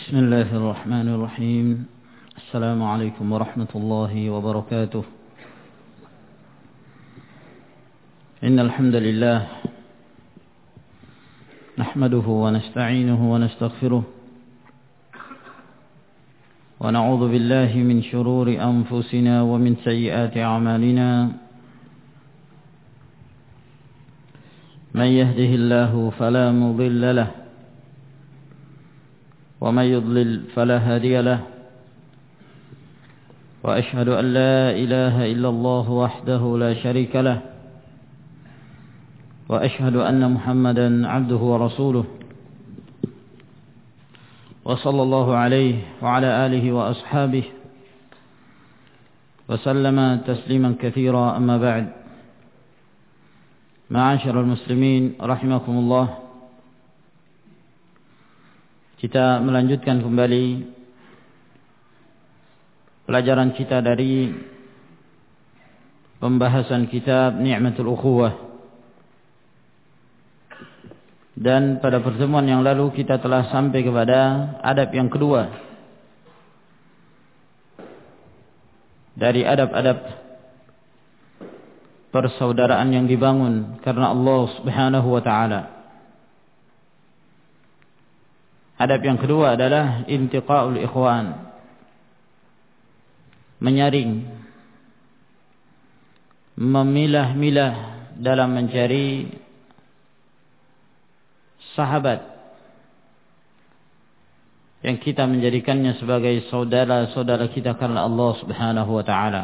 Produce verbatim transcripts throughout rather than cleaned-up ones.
بسم الله الرحمن الرحيم. السلام عليكم ورحمة الله وبركاته. إن الحمد لله نحمده ونستعينه ونستغفره ونعوذ بالله من شرور أنفسنا ومن سيئات أعمالنا. من يهده الله فلا مضل له ومن يضلل فلا هادي له، وأشهد أن لا إله إلا الله وحده لا شريك له، وأشهد أن محمدا عبده ورسوله، وصلى الله عليه وعلى آله وأصحابه وسلم تسليما كثيرا. أما بعد، معاشر المسلمين رحمكم الله. Kita melanjutkan kembali pelajaran kita dari pembahasan kitab Ni'matul Ukhuwah. Dan pada pertemuan yang lalu kita telah sampai kepada adab yang kedua dari adab-adab persaudaraan yang dibangun karena Allah Subhanahu wa taala. Adab yang kedua adalah intiqa'ul ikhwan, menyaring, memilah-milah dalam mencari sahabat yang kita menjadikannya sebagai saudara-saudara kita karena Allah Subhanahu wa taala.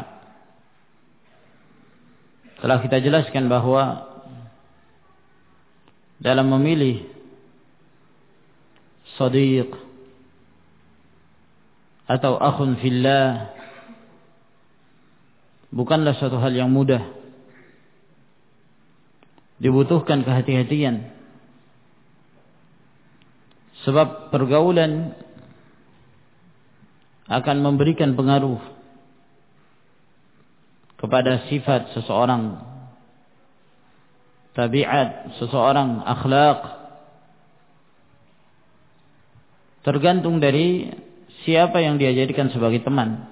Telah kita jelaskan bahwa dalam memilih sadiq atau akhun fillah bukanlah suatu hal yang mudah. Dibutuhkan kehati-hatian, sebab pergaulan akan memberikan pengaruh kepada sifat seseorang, tabiat seseorang, akhlak. Tergantung dari siapa yang dia jadikan sebagai teman.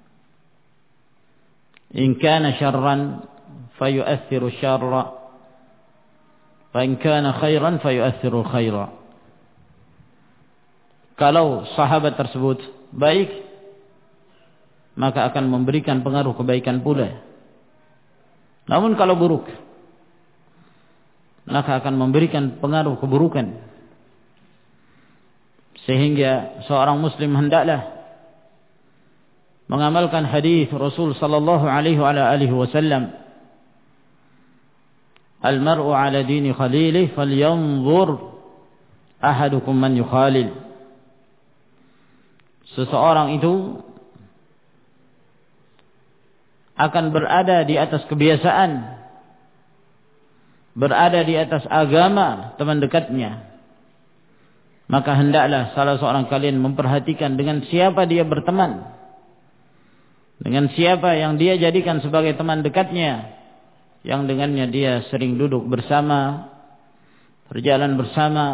In kana syarran fayu'athiru syarra, wa in kana khairan fayu'athiru khaira. Kalau sahabat tersebut baik, maka akan memberikan pengaruh kebaikan pula. Namun kalau buruk, maka akan memberikan pengaruh keburukan. Sehingga seorang muslim hendaklah mengamalkan hadis Rasul sallallahu alaihi wa alihi wasallam, al-mar'u ala dini khalilih falyanzur ahadukum man yukhalil. Seseorang itu akan berada di atas kebiasaan, berada di atas agama teman dekatnya. Maka hendaklah salah seorang kalian memperhatikan dengan siapa dia berteman, dengan siapa yang dia jadikan sebagai teman dekatnya, yang dengannya dia sering duduk bersama, berjalan bersama,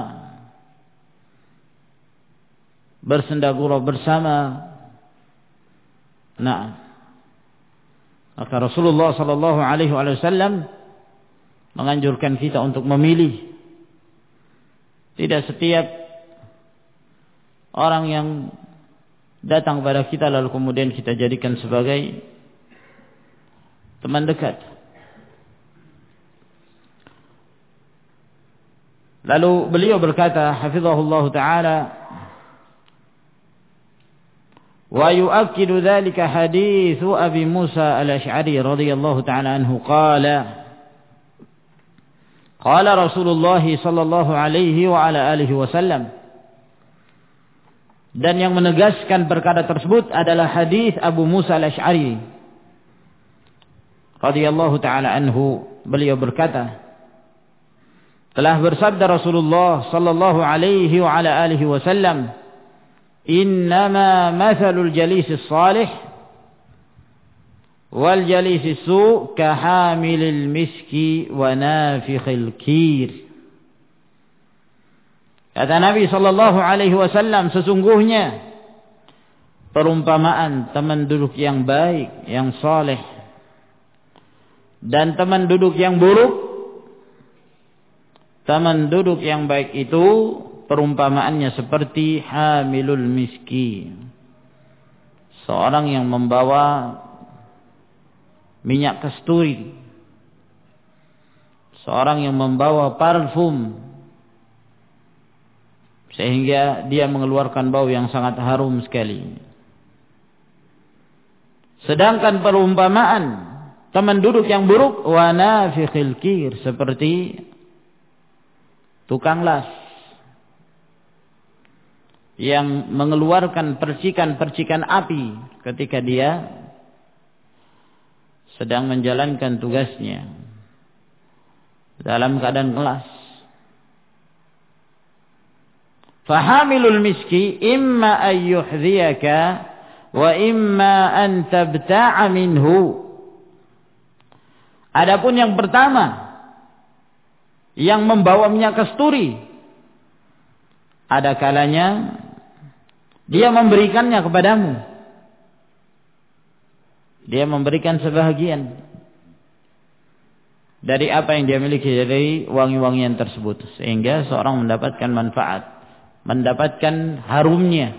bersendagurau bersama. Nah, maka Rasulullah sallallahu alaihi wasallam menganjurkan kita untuk memilih. Tidak setiap orang yang datang kepada kita lalu kemudian kita jadikan sebagai teman dekat. Lalu beliau berkata, hafizahullah ta'ala, wa yu'akkidu dhalika hadithu Abi Musa al-Ash'ari radhiyallahu ta'ala anhu qala qala Rasulullah sallallahu alaihi wa ala alihi wasallam. Dan yang menegaskan perkara tersebut adalah hadis Abu Musa al-Ash'ari radhiyallahu ta'ala anhu. Beliau berkata, telah bersabda Rasulullah sallallahu alaihi wa ala alihi wasallam, innama mathalul jalisis salih wal jalisis su' kahamilil miski wa nafikhil kir. Kata Nabi sallallahu alaihi wasallam, sesungguhnya perumpamaan teman duduk yang baik, yang saleh, dan teman duduk yang buruk. Teman duduk yang baik itu perumpamaannya seperti hamilul miski, seorang yang membawa minyak kasturi, seorang yang membawa parfum, sehingga dia mengeluarkan bau yang sangat harum sekali. Sedangkan perumpamaan teman duduk yang buruk, wa nafikhil kir, seperti tukang las yang mengeluarkan percikan-percikan api ketika dia sedang menjalankan tugasnya dalam keadaan kelas. Fahamilul miski imma an yuhdhiyaka wa imma an tabta'a minhu. Adapun yang pertama, yang membawa minyak kasturi, ada kalanya dia memberikannya kepadamu. Dia memberikan sebahagian dari apa yang dia miliki dari wangi-wangian tersebut, sehingga seorang mendapatkan manfaat, mendapatkan harumnya.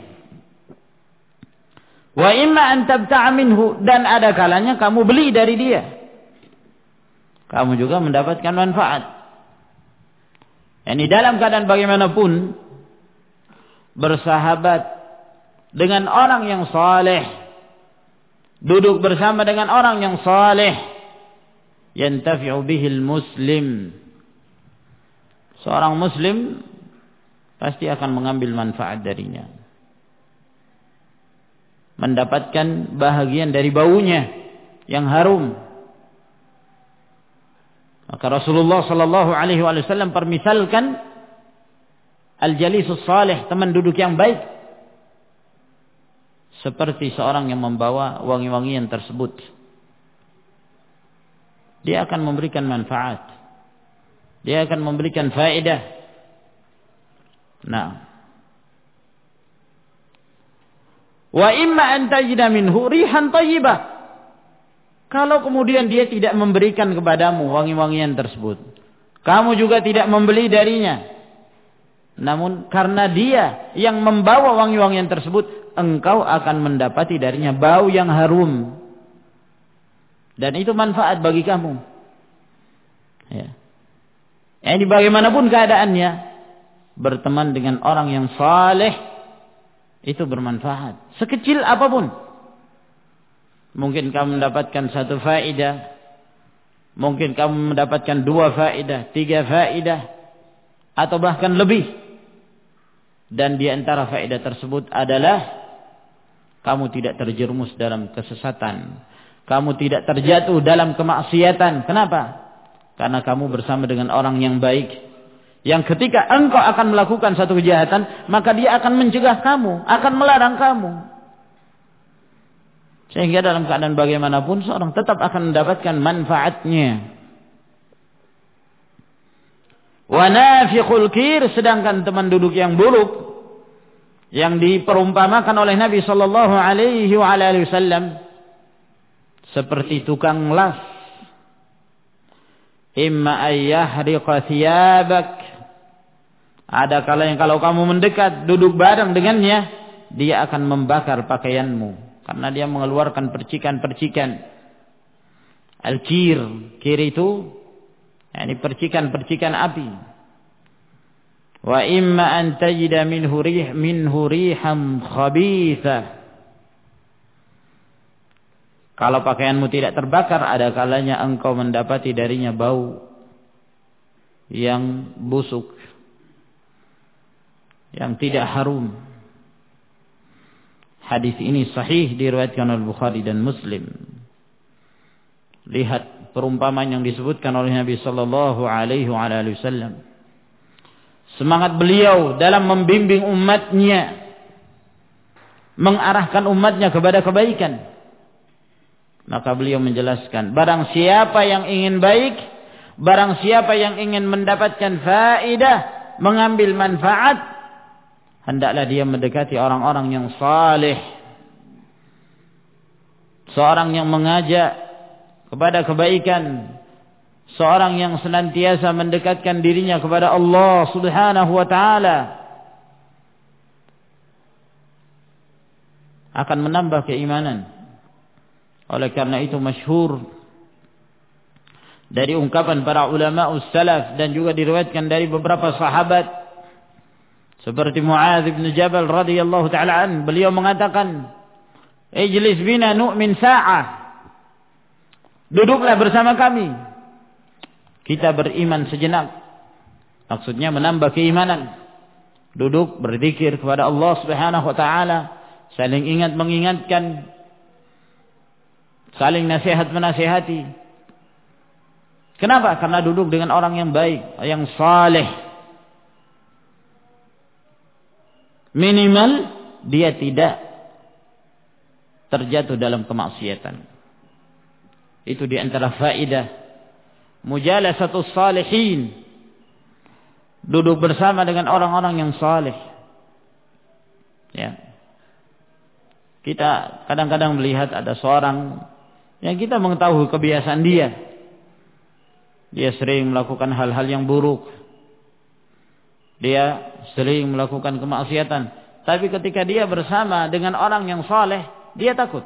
Wa imma an tabta'a minhu, dan ada kalanya kamu beli dari dia, kamu juga mendapatkan manfaat. Ini dalam keadaan bagaimanapun, bersahabat dengan orang yang saleh, duduk bersama dengan orang yang saleh, yantafi'u bihil muslim, seorang muslim pasti akan mengambil manfaat darinya, mendapatkan bahagian dari baunya yang harum. Maka Rasulullah sallallahu alaihi wasallam permisalkan al-jalisus salih, teman duduk yang baik, seperti seorang yang membawa wangi-wangian tersebut. Dia akan memberikan manfaat, dia akan memberikan faedah. Nah, wa imma an tajida minhu rihan thayyibah. Kalau kemudian dia tidak memberikan kepadamu wangi-wangian tersebut, kamu juga tidak membeli darinya, namun karena dia yang membawa wangi-wangian tersebut, engkau akan mendapati darinya bau yang harum, dan itu manfaat bagi kamu. Ya. Ini bagaimanapun keadaannya, berteman dengan orang yang saleh itu bermanfaat, sekecil apapun. Mungkin kamu mendapatkan satu faedah, mungkin kamu mendapatkan dua faedah, tiga faedah, atau bahkan lebih. Dan di antara faedah tersebut adalah kamu tidak terjerumus dalam kesesatan, kamu tidak terjatuh dalam kemaksiatan. Kenapa? Karena kamu bersama dengan orang yang baik, yang ketika engkau akan melakukan satu kejahatan, maka dia akan mencegah kamu, akan melarang kamu. Sehingga dalam keadaan bagaimanapun seorang tetap akan mendapatkan manfaatnya. Wa nafikhul kir, sedangkan teman duduk yang buruk yang diperumpamakan oleh Nabi sallallahu alaihi wasallam seperti tukang las. Imma ayyahriqa thiyabak. Ada kala yang kalau kamu mendekat, duduk bareng dengannya, dia akan membakar pakaianmu. Karena dia mengeluarkan percikan-percikan. Al-kir, kir itu yani percikan-percikan api. Wa imma an tajida minhu rih minhu riham khabitha. Kalau pakaianmu tidak terbakar, ada kalanya engkau mendapati darinya bau yang busuk, yang tidak harum. Hadis ini sahih diriwayatkan oleh Bukhari dan Muslim. Lihat perumpamaan yang disebutkan oleh Nabi sallallahu alaihi wasallam. Semangat beliau dalam membimbing umatnya, mengarahkan umatnya kepada kebaikan. Maka beliau menjelaskan, barang siapa yang ingin baik, barang siapa yang ingin mendapatkan faedah, mengambil manfaat, hendaklah dia mendekati orang-orang yang saleh. Seorang yang mengajak kepada kebaikan, seorang yang senantiasa mendekatkan dirinya kepada Allah Subhanahu wa taala, akan menambah keimanan. Oleh karena itu masyhur dari ungkapan para ulama salaf dan juga diriwayatkan dari beberapa sahabat seperti Muadz bin Jabal radhiyallahu taala an, beliau mengatakan, "Ijlis bina nu'min sa'ah." Duduklah bersama kami, kita beriman sejenak. Maksudnya menambah keimanan. Duduk berzikir kepada Allah Subhanahu wa taala, saling ingat mengingatkan, saling nasihat menasihati. Kenapa? Karena duduk dengan orang yang baik, yang saleh. Minimal dia tidak terjatuh dalam kemaksiatan. Itu di antara faedah mujalasatus salihin, duduk bersama dengan orang-orang yang saleh. Ya. Kita kadang-kadang melihat ada seorang yang kita mengetahui kebiasaan dia. Dia sering melakukan hal-hal yang buruk. Dia sering melakukan kemaksiatan. Tapi ketika dia bersama dengan orang yang saleh, dia takut.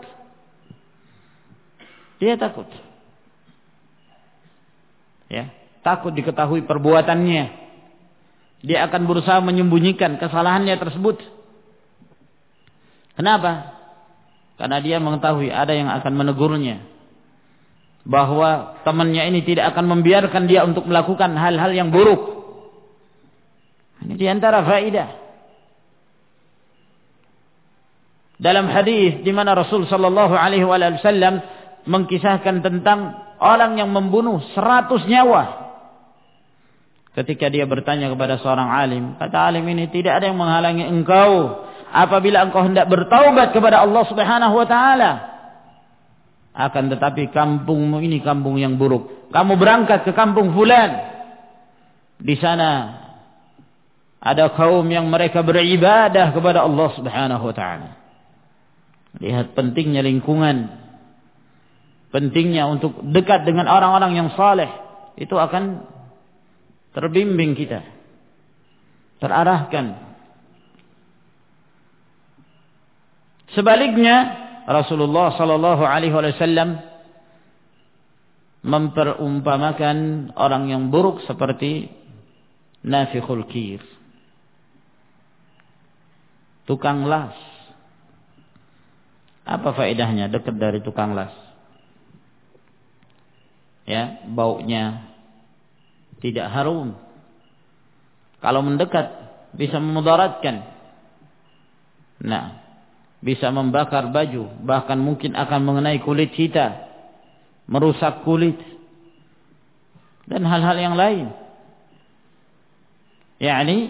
Dia takut. Ya, takut diketahui perbuatannya. Dia akan berusaha menyembunyikan kesalahannya tersebut. Kenapa? Karena dia mengetahui ada yang akan menegurnya, bahwa temannya ini tidak akan membiarkan dia untuk melakukan hal-hal yang buruk. Ini di antara faedah. Dalam hadis di mana Rasul sallallahu alaihi wasallam mengkisahkan tentang orang yang membunuh seratus nyawa. Ketika dia bertanya kepada seorang alim, kata alim ini, tidak ada yang menghalangi engkau apabila engkau hendak bertaubat kepada Allah Subhanahu wa taala. Akan tetapi kampungmu ini kampung yang buruk. Kamu berangkat ke kampung fulan. Di sana ada kaum yang mereka beribadah kepada Allah Subhanahu wa taala. Lihat pentingnya lingkungan. Pentingnya untuk dekat dengan orang-orang yang saleh. Itu akan terbimbing kita, terarahkan. Sebaliknya, Rasulullah sallallahu alaihi wasallam memperumpamakan orang yang buruk seperti nafikhul kir, tukang las. Apa faedahnya dekat dari tukang las? Ya, baunya tidak harum. Kalau mendekat bisa memudaratkan. Nah, bisa membakar baju, bahkan mungkin akan mengenai kulit kita, merusak kulit, dan hal-hal yang lain. yakni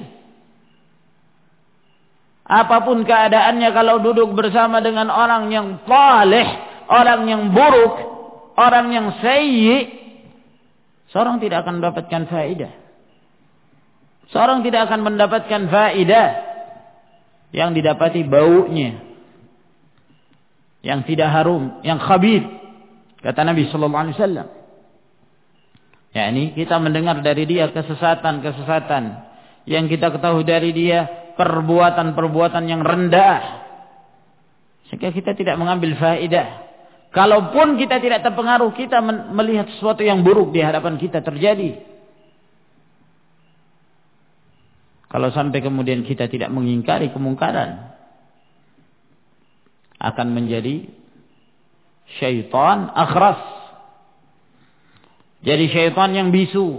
apapun keadaannya, kalau duduk bersama dengan orang yang saleh, orang yang buruk, orang yang sayyi, seorang tidak akan mendapatkan faedah. Seorang tidak akan mendapatkan faedah yang didapati baunya, yang tidak harum, yang khabith. Kata Nabi sallallahu alaihi wasallam. yakni kita mendengar dari dia kesesatan-kesesatan, yang kita ketahui dari dia perbuatan-perbuatan yang rendah, sehingga kita tidak mengambil faedah. Kalaupun kita tidak terpengaruh, kita melihat sesuatu yang buruk di hadapan kita terjadi. Kalau sampai kemudian kita tidak mengingkari kemungkaran, akan menjadi syaitan akhras. Jadi syaitan yang bisu.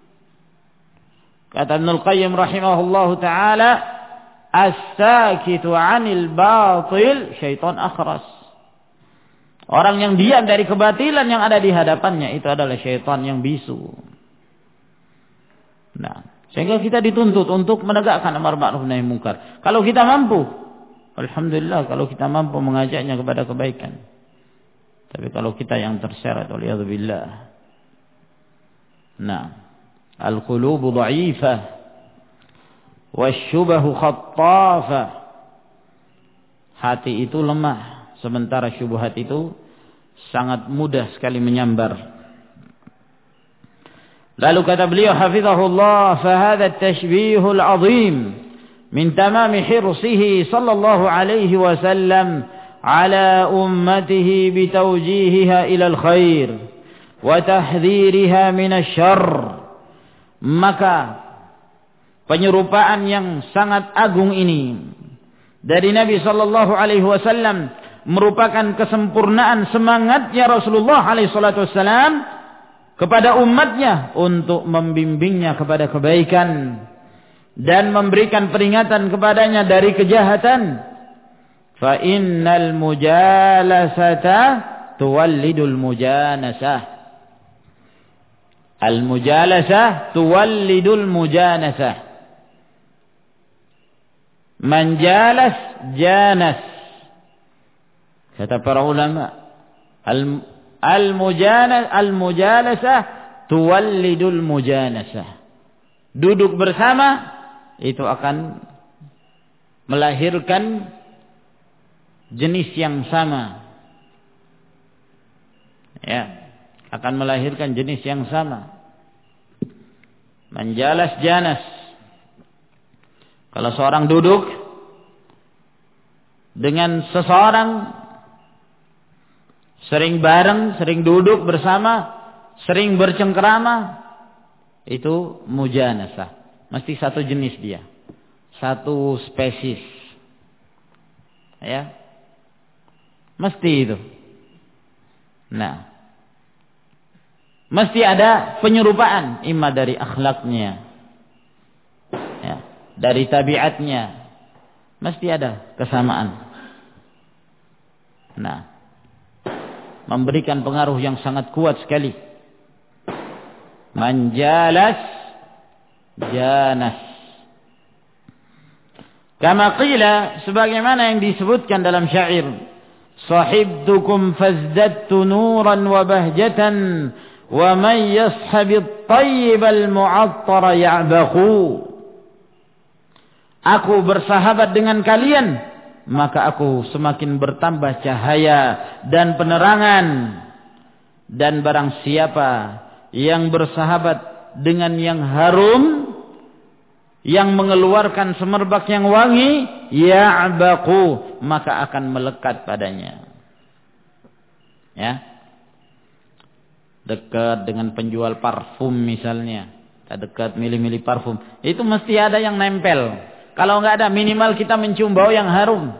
Kata Ibnul Qayyim rahimahullahu ta'ala, as-sakitu 'anil batil syaitan akhras. Orang yang diam dari kebatilan yang ada di hadapannya, itu adalah syaitan yang bisu. Nah, sehingga kita dituntut untuk menegakkan amar ma'ruf nahi munkar. Kalau kita mampu, alhamdulillah, kalau kita mampu mengajaknya kepada kebaikan. Tapi kalau kita yang terseret, waliyadzubillah, nah, al-qulubu dha'ifah, wasyubahu khattafah. Hati itu lemah, sementara syubhat itu sangat mudah sekali menyambar. Lalu kata beliau hafizahullah, fa hadha at-tashbihul 'azim min tamami hirsihi sallallahu alaihi wasallam ala ummatihi bitawjihiha ila al-khair wa tahdhiriha min asy-syarr. Maka penyerupaan yang sangat agung ini dari Nabi sallallahu alaihi wasallam merupakan kesempurnaan semangatnya Rasulullah alaihi salatu wasallam kepada umatnya untuk membimbingnya kepada kebaikan dan memberikan peringatan kepadanya dari kejahatan. Fa innal mujalasata tuwallidul mujanasah. Al mujalasah tuwallidul mujanasah. Man jalas janas. Kata para ulama, al al mujanas al mujalasah tuwallidul mujanasah. Duduk bersama itu akan melahirkan jenis yang sama. Ya, akan melahirkan jenis yang sama. Man jalas janas. Kalau seorang duduk dengan seseorang, sering bareng, sering duduk bersama, sering bercengkerama, itu mujanasah. Mesti satu jenis dia, satu spesies. Ya, mesti itu. Nah, mesti ada penyerupaan, imma dari akhlaknya, ya, dari tabiatnya, mesti ada kesamaan. Nah, memberikan pengaruh yang sangat kuat sekali. Manjalas janas. Kama qila, sebagaimana yang disebutkan dalam syair, sahibtukum fazdadtu nuran wa bahjatan wa man yashabit tayyibal mu'attara ya'baqu. Aku bersahabat dengan kalian, maka aku semakin bertambah cahaya dan penerangan. Dan barang siapa yang bersahabat dengan yang harum, yang mengeluarkan semerbak yang wangi, ya'baqu, maka akan melekat padanya. Ya, dekat dengan penjual parfum misalnya, kita dekat milih-milih parfum, itu mesti ada yang nempel. Kalau enggak ada, minimal kita mencium bau yang harum.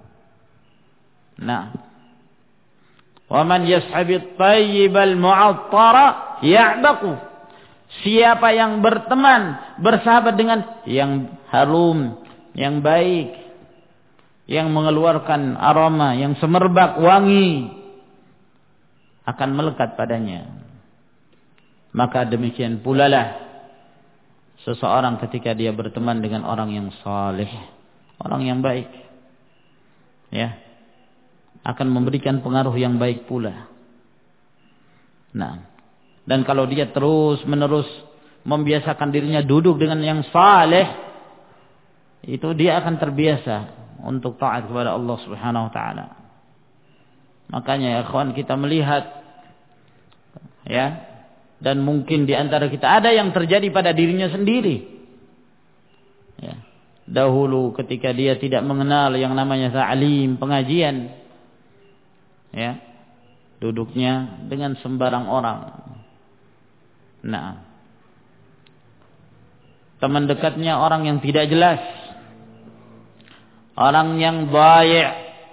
Nah, wa man yashabit tayyibal mu'attara ya'baqu. Siapa yang berteman, bersahabat dengan yang harum, yang baik, yang mengeluarkan aroma, yang semerbak, wangi, akan melekat padanya. Maka demikian pula lah seseorang ketika dia berteman dengan orang yang saleh, orang yang baik, ya, akan memberikan pengaruh yang baik pula. Nah, dan kalau dia terus menerus membiasakan dirinya duduk dengan yang saleh, itu dia akan terbiasa untuk taat kepada Allah Subhanahu wa taala. Makanya ya ikhwan, kita melihat, ya, dan mungkin di antara kita ada yang terjadi pada dirinya sendiri. Ya, dahulu ketika dia tidak mengenal yang namanya ta'lim, pengajian, ya, duduknya dengan sembarang orang. Nah, teman dekatnya orang yang tidak jelas, orang yang baik,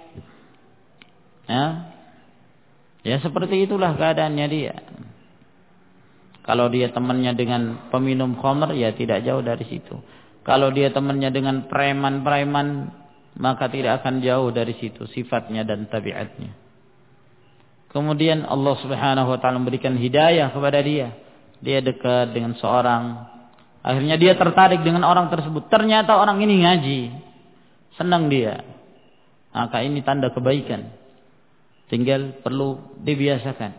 ya, ya seperti itulah keadaannya dia. Kalau dia temannya dengan peminum khamr, ya tidak jauh dari situ. Kalau dia temannya dengan preman-preman, maka tidak akan jauh dari situ sifatnya dan tabiatnya. Kemudian Allah Subhanahu wa taala memberikan hidayah kepada dia. Dia dekat dengan seorang, akhirnya dia tertarik dengan orang tersebut. Ternyata orang ini ngaji, senang dia. Maka ini tanda kebaikan. Tinggal perlu dibiasakan.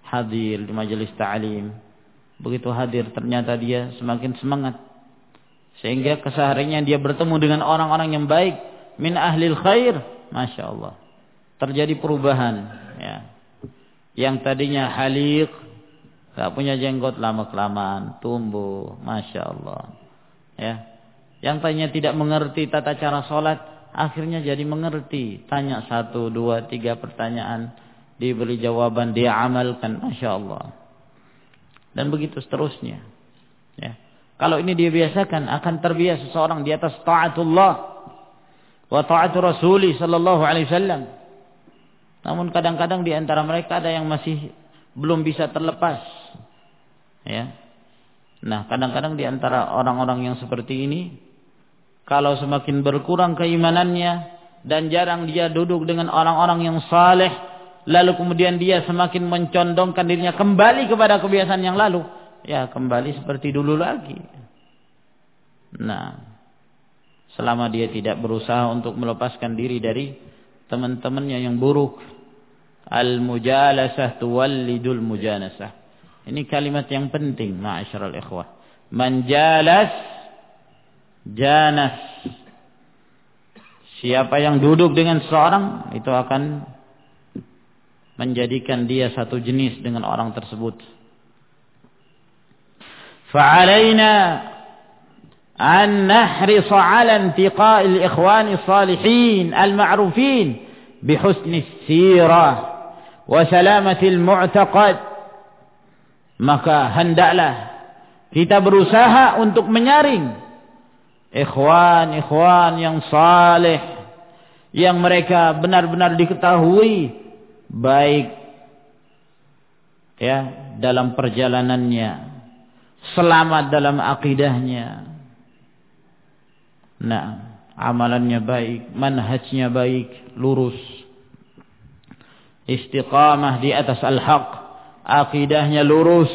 Hadir di majelis ta'lim. Begitu hadir ternyata dia semakin semangat, Sehingga kesehariannya dia bertemu dengan orang-orang yang baik, min ahlil khair, masya Allah, terjadi perubahan. Ya. Yang tadinya haliq, tak punya jenggot, lama kelamaan tumbuh, masya Allah. Ya. Yang tadinya tidak mengerti tata cara sholat, akhirnya jadi mengerti. Tanya satu, dua, tiga pertanyaan, diberi jawaban, dia amalkan, masya Allah. Dan begitu seterusnya. Ya. Kalau ini dia biasakan, akan terbiasa seseorang di atas ta'atullah wa ta'atu Rasuli sallallahu alaihi wasallam. Namun kadang-kadang di antara mereka ada yang masih belum bisa terlepas. Ya. Nah, kadang-kadang di antara orang-orang yang seperti ini, kalau semakin berkurang keimanannya dan jarang dia duduk dengan orang-orang yang saleh, lalu kemudian dia semakin mencondongkan dirinya kembali kepada kebiasaan yang lalu, ya kembali seperti dulu lagi. Nah, selama dia tidak berusaha untuk melepaskan diri dari teman-temannya yang buruk, al-mujalasah tuwallidul mujanasah. Ini kalimat yang penting, ma'asyiral ikhwah. Man jalas janas. Siapa yang duduk dengan seseorang, itu akan menjadikan dia satu jenis dengan orang tersebut. Fa'alaina an nahrisa 'ala intiqa'il ikhwani salihin al-ma'rufin bihusni sirah wa salamatil mu'taqad. Maka hendaklah kita berusaha untuk menyaring ikhwan-ikhwan yang saleh, yang mereka benar-benar diketahui baik ya dalam perjalanannya, selamat dalam akidahnya. Nah, amalannya baik, manhajnya baik, lurus, istiqamah di atas al-haq, akidahnya lurus,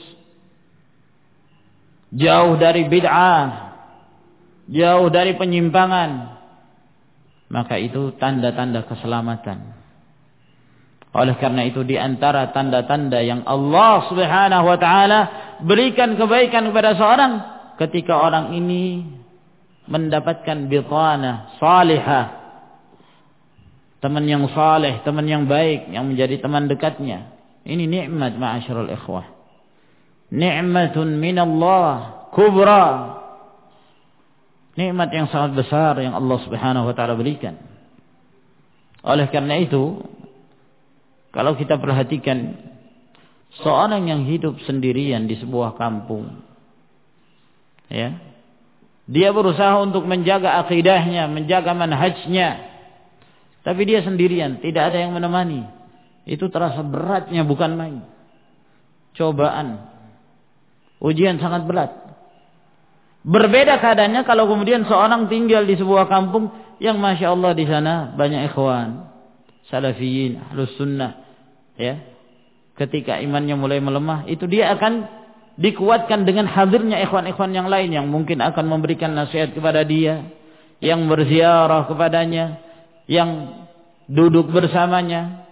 jauh dari bid'ah, jauh dari penyimpangan. Maka itu tanda-tanda keselamatan. Oleh karena itu, di antara tanda-tanda yang Allah Subhanahu wa taala berikan kebaikan kepada seorang, ketika orang ini mendapatkan bitanah salihah, teman yang saleh, teman yang baik, yang menjadi teman dekatnya. Ini nikmat, ma'asyiral ikhwah. Ni'matun minallah kubra. Nikmat yang sangat besar yang Allah Subhanahu wa taala berikan. Oleh karena itu, kalau kita perhatikan seorang yang hidup sendirian di sebuah kampung, ya, dia berusaha untuk menjaga akidahnya, menjaga manhajnya, tapi dia sendirian, tidak ada yang menemani. Itu terasa beratnya bukan main. Cobaan, ujian sangat berat. Berbeda keadaannya kalau kemudian seorang tinggal di sebuah kampung yang masya Allah di sana banyak ikhwan, salafiyin, ahlus sunnah, ya. Ketika imannya mulai melemah, itu dia akan dikuatkan dengan hadirnya ikhwan-ikhwan yang lain yang mungkin akan memberikan nasihat kepada dia, yang berziarah kepadanya, yang duduk bersamanya.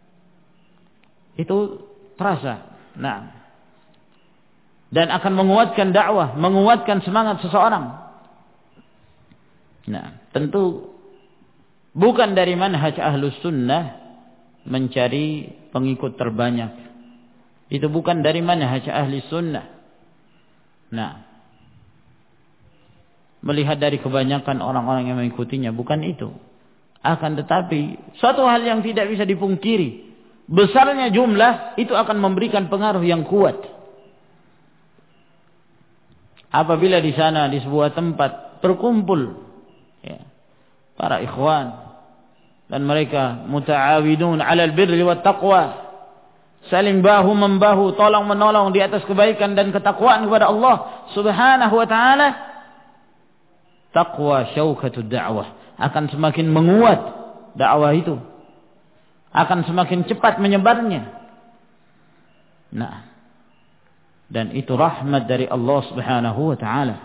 Itu terasa. Nah, dan akan menguatkan dakwah, menguatkan semangat seseorang. Nah, tentu bukan dari manhaj ahlus sunnah mencari pengikut terbanyak. Itu bukan dari manhaj ahli sunnah. Nah, melihat dari kebanyakan orang-orang yang mengikutinya, bukan itu. Akan tetapi suatu hal yang tidak bisa dipungkiri, besarnya jumlah itu akan memberikan pengaruh yang kuat. Apabila di sana di sebuah tempat berkumpul ya, para ikhwan dan mereka muta'awidun 'alal birri wat taqwa, saling bahu membahu, tolong menolong di atas kebaikan dan ketakwaan kepada Allah Subhanahu wa taala, taqwa syaukatud da'wah, akan semakin menguat dakwah itu, akan semakin cepat menyebarnya. Nah, dan itu rahmat dari Allah Subhanahu wa taala.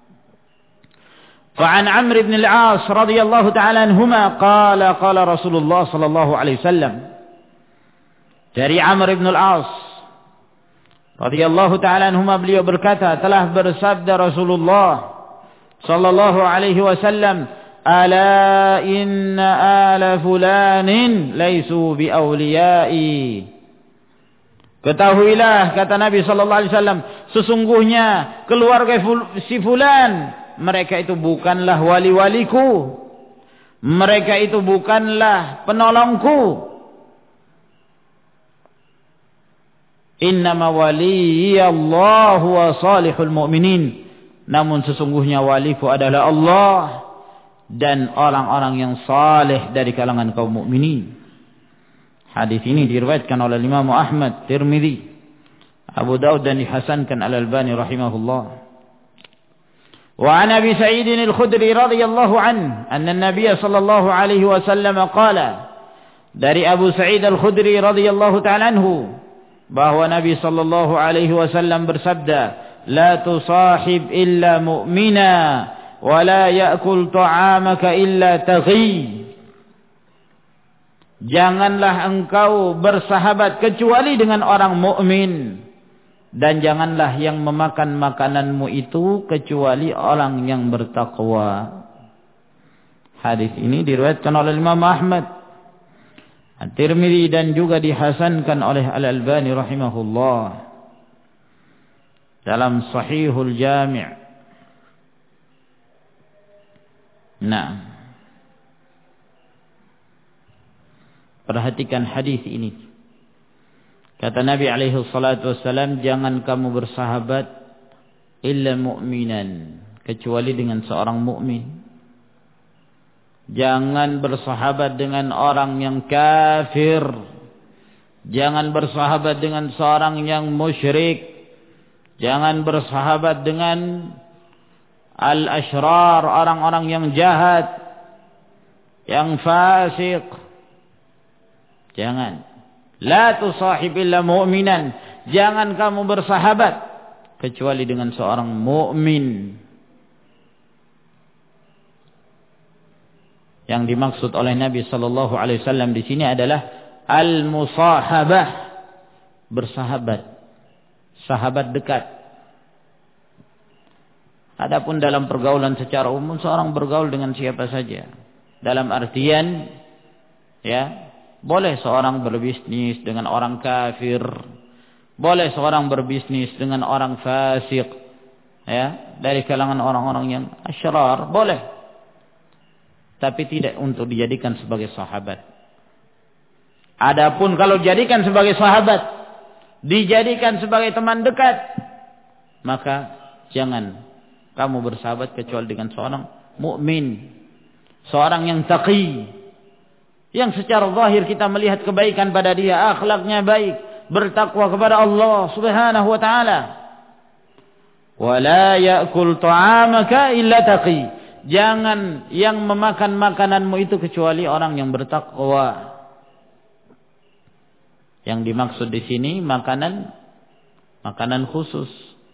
Fa'an Amr ibn al-'As radhiyallahu ta'ala anhuma qala qala Rasulullah sallallahu alaihi wasallam. Dari Amr ibn al-'As radhiyallahu ta'ala anhuma, beliau berkata, telah bersabda Rasulullah sallallahu alaihi wasallam, "Ala inna ala fulanin laisu bi awliyai." Ketahuilah, kata Nabi sallallahu alaihi wasallam, sesungguhnya keluarga si fulan, mereka itu bukanlah wali-waliku. Mereka itu bukanlah penolongku. Innama waliyallahu wa salihul mu'minin. Namun sesungguhnya waliku adalah Allah dan orang-orang yang saleh dari kalangan kaum mukminin. Hadis ini diriwayatkan oleh Imam Ahmad, Tirmidzi, Abu Daud dan dihasankan Al-Albani rahimahullah. Wa an Abi Sa'id Al-Khudri radhiyallahu anhu anna an-nabiy sallallahu alaihi wasallam qala, dari Abu Sa'id Al-Khudri radhiyallahu ta'ala anhu, bahwa Nabi sallallahu alaihi wasallam bersabda, "La tusahib illa mu'mina wa la ya'kul ta'amaka illa taghi." Janganlah engkau bersahabat kecuali dengan orang mukmin, dan janganlah yang memakan makananmu itu kecuali orang yang bertakwa. Hadis ini diriwayatkan oleh Imam Ahmad, At-Tirmidzi dan juga dihasankan oleh Al-Albani rahimahullah dalam Sahihul Jami'. Nah, perhatikan hadis ini. Kata Nabi alaihi salatu wassalam, jangan kamu bersahabat illa mu'minan, kecuali dengan seorang mukmin. Jangan bersahabat dengan orang yang kafir. Jangan bersahabat dengan seorang yang musyrik. Jangan bersahabat dengan al-ashrar, orang-orang yang jahat, yang fasik. Jangan. La tusahib illa mu'minan. Jangan kamu bersahabat kecuali dengan seorang mukmin. Yang dimaksud oleh Nabi sallallahu alaihi wasallam di sini adalah al-musahabah, bersahabat, sahabat dekat. Adapun dalam pergaulan secara umum, seorang bergaul dengan siapa saja. Dalam artian, ya, boleh seorang berbisnis dengan orang kafir, boleh seorang berbisnis dengan orang fasik, ya, dari kalangan orang-orang yang asyrar, boleh. Tapi tidak untuk dijadikan sebagai sahabat. Adapun kalau dijadikan sebagai sahabat, dijadikan sebagai teman dekat, maka jangan kamu bersahabat kecuali dengan seorang mukmin, seorang yang taqi, yang secara zahir kita melihat kebaikan pada dia, akhlaknya baik, bertakwa kepada Allah Subhanahu wa taala. Wa la ya'kul ta'amaka illa taqi. Jangan yang memakan makananmu itu kecuali orang yang bertakwa. Yang dimaksud di sini makanan makanan khusus.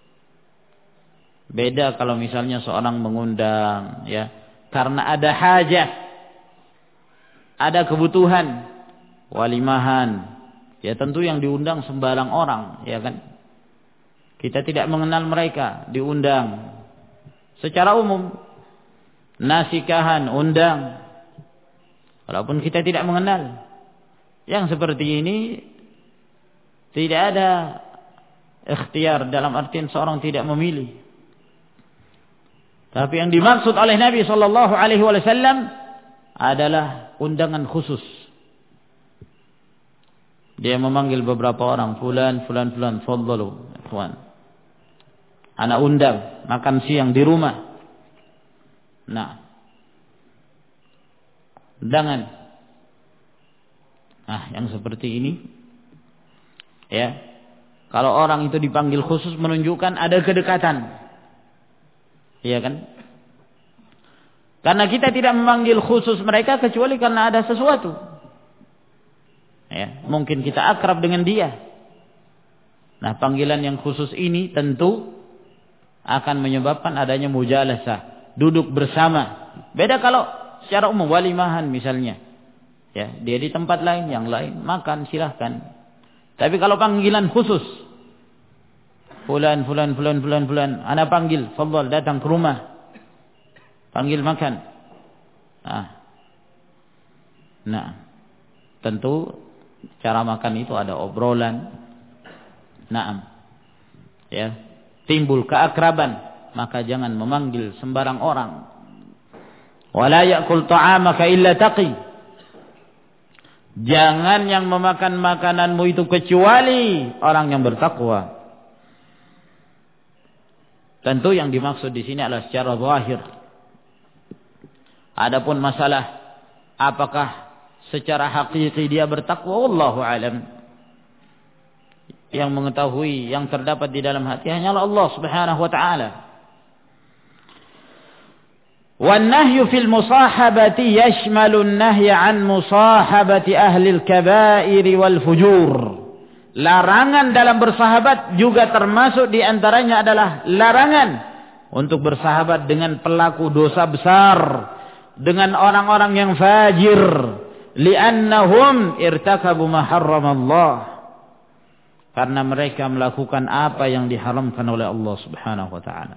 Beda kalau misalnya seorang mengundang, ya, karena ada hajah, ada kebutuhan, walimahan. Ya tentu yang diundang sembarang orang, ya kan? Kita tidak mengenal mereka, diundang secara umum. Nasikahan, undang, walaupun kita tidak mengenal. Yang seperti ini tidak ada ikhtiar, dalam artian seorang tidak memilih. Tapi yang dimaksud oleh Nabi sallallahu alaihi wasallam adalah undangan khusus. Dia memanggil beberapa orang, fulan, fulan, fulan, fadhalu, ikhwan. Ana undang makan siang di rumah. Nah, undangan. Nah, yang seperti ini, ya, kalau orang itu dipanggil khusus menunjukkan ada kedekatan, iya kan? Karena kita tidak memanggil khusus mereka kecuali karena ada sesuatu. Ya, mungkin kita akrab dengan dia. Nah, panggilan yang khusus ini tentu akan menyebabkan adanya mujalasah, duduk bersama. Beda kalau secara umum walimahan misalnya, ya, dia di tempat lain, yang lain makan silahkan. Tapi kalau panggilan khusus, fulan fulan fulan fulan fulan, ana panggil, fadhal datang ke rumah. panggil makan. Nah, nah, tentu cara makan itu ada obrolan. Nah, ya, timbul keakraban, maka jangan memanggil sembarang orang. Wala ya'kul ta'amaka illa taqi. Jangan yang memakan makananmu itu kecuali orang yang bertakwa. Tentu yang dimaksud di sini adalah secara zahir. Adapun masalah apakah secara hakiki dia bertakwa, wallahu alam. Yang mengetahui yang terdapat di dalam hati hanyalah Allah Subhanahu wa taala. والنهي في المصاحبة يشمل النهي عن مصاحبة أهل الكبائر والفجور. Larangan dalam bersahabat juga termasuk di antaranya adalah larangan untuk bersahabat dengan pelaku dosa besar, dengan orang-orang yang fajir, li'annahum irtakabu ma harramallah, karena mereka melakukan apa yang diharamkan oleh Allah Subhanahu wa taala.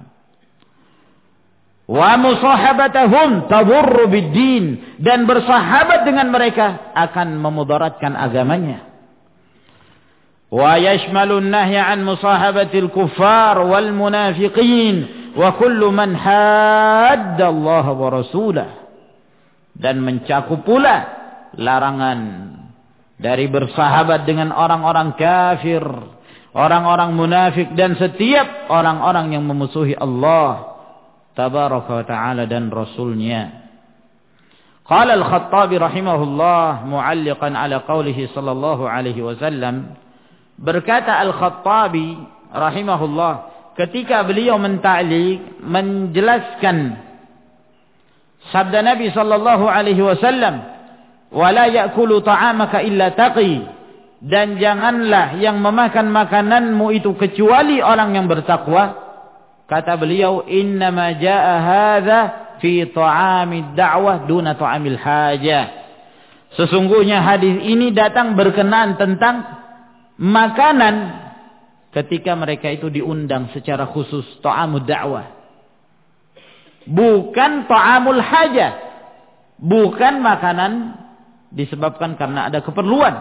Wa musahabatahum tadurru bid-din, dan bersahabat dengan mereka akan memudaratkan agamanya. Wa yashmalu an-nahya an musahabatil kuffar wal munafiqin wa kullu man hadda Allah wa rasulah, dan mencakup pula larangan dari bersahabat dengan orang-orang kafir, orang-orang munafik, dan setiap orang-orang yang memusuhi Allah tabaraka wa ta'ala dan rasulnya. Qala al-Khattabi rahimahullah mu'alliqan ala qawlihi sallallahu alaihi wasallam, berkata Al-Khattabi rahimahullah ketika beliau menta'liq, menjelaskan sabda Nabi sallallahu alaihi wasallam, wala ya'kulu ta'amaka illa taqi, dan janganlah yang memakan makananmu itu kecuali orang yang bertakwa. Kata beliau, innama jaa hadza fi ta'amid da'wah duna ta'amil hajah. Sesungguhnya hadis ini datang berkenaan tentang makanan ketika mereka itu diundang secara khusus, ta'amud da'wah. Bukan ta'amul hajah. Bukan makanan disebabkan karena ada keperluan.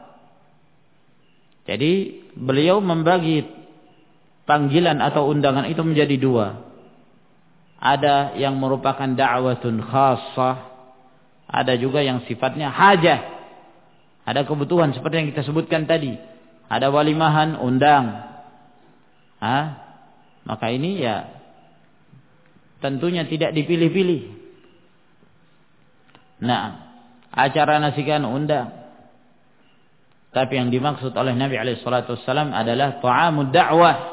Jadi beliau membagi panggilan atau undangan itu menjadi dua. Ada yang merupakan da'watun khassah, ada juga yang sifatnya hajah. Ada kebutuhan seperti yang kita sebutkan tadi. Ada walimahan, undang. Hah? Maka ini ya tentunya tidak dipilih-pilih. Nah, acara nasikan undang. Tapi yang dimaksud oleh Nabi alaihi salatu wassalam adalah ta'amud da'wah,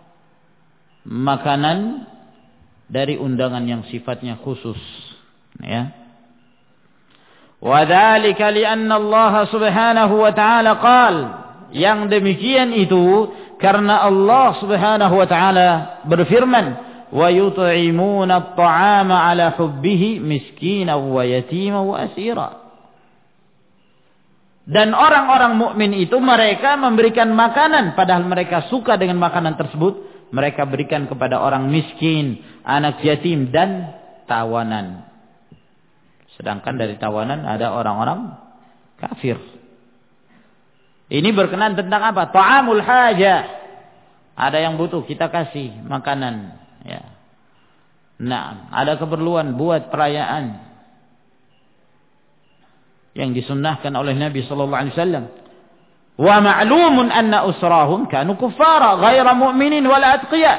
makanan dari undangan yang sifatnya khusus, ya. Wa dzalika li'anna Allah Subhanahu wa ta'ala qala, yang demikian itu karena Allah Subhanahu wa ta'ala berfirman, wa yut'imuna at-ta'ama 'ala hubbihi miskinan wa yatiman wa asira. Dan orang-orang mukmin itu mereka memberikan makanan, padahal mereka suka dengan makanan tersebut. Mereka berikan kepada orang miskin, anak yatim, dan tawanan. Sedangkan dari tawanan ada orang-orang kafir. Ini berkenaan tentang apa? Ta'amul hajah. Ada yang butuh, kita kasih makanan. Ya. Nah, ada keperluan buat perayaan yang disunnahkan oleh Nabi sallallahu alaihi wasallam. Wa ma'lumun anna usrahum kanu kuffara ghaira mu'minin wala atqiya.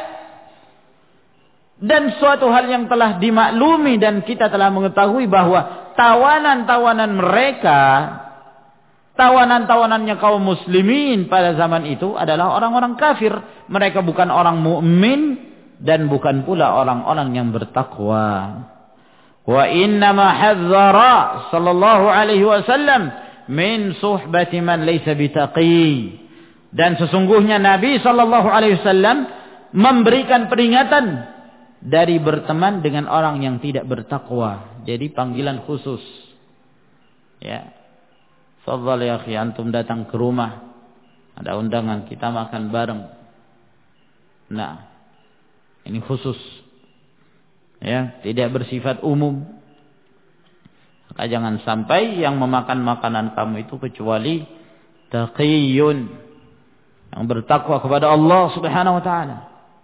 Dan suatu hal yang telah dimaklumi dan kita telah mengetahui bahwa tawanan-tawanan mereka, tawanan-tawanannya kaum muslimin pada zaman itu adalah orang-orang kafir. Mereka bukan orang mukmin dan bukan pula orang-orang yang bertakwa. Wa inna ma hadzara sallallahu alaihi wasallam min suhbati man laysa bitaqi, dan sesungguhnya Nabi sallallahu alaihi wasallam memberikan peringatan dari berteman dengan orang yang tidak bertakwa. Jadi panggilan khusus. Ya. Fadhal ya akhi, antum datang ke rumah, ada undangan, kita makan bareng. Nah, ini khusus. Ya, tidak bersifat umum. Maka jangan sampai yang memakan makanan kamu itu kecuali taqiyun, yang bertakwa kepada Allah Subhanahu wa taala.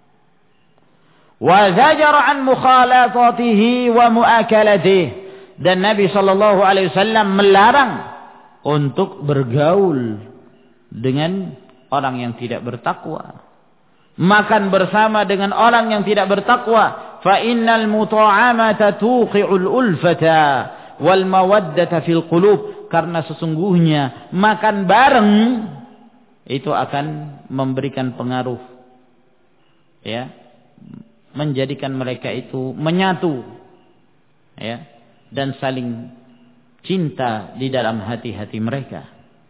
Wa zajara an mukhalatatihi wa muakalatihi, dan Nabi sallallahu alaihi wasallam melarang untuk bergaul dengan orang yang tidak bertakwa, makan bersama dengan orang yang tidak bertakwa. Fa innal muta'amata tuqi'ul ulfata wal mawaddata fil qulub, karena sesungguhnya makan bareng itu akan memberikan pengaruh, ya, menjadikan mereka itu menyatu, ya, dan saling cinta di dalam hati-hati mereka.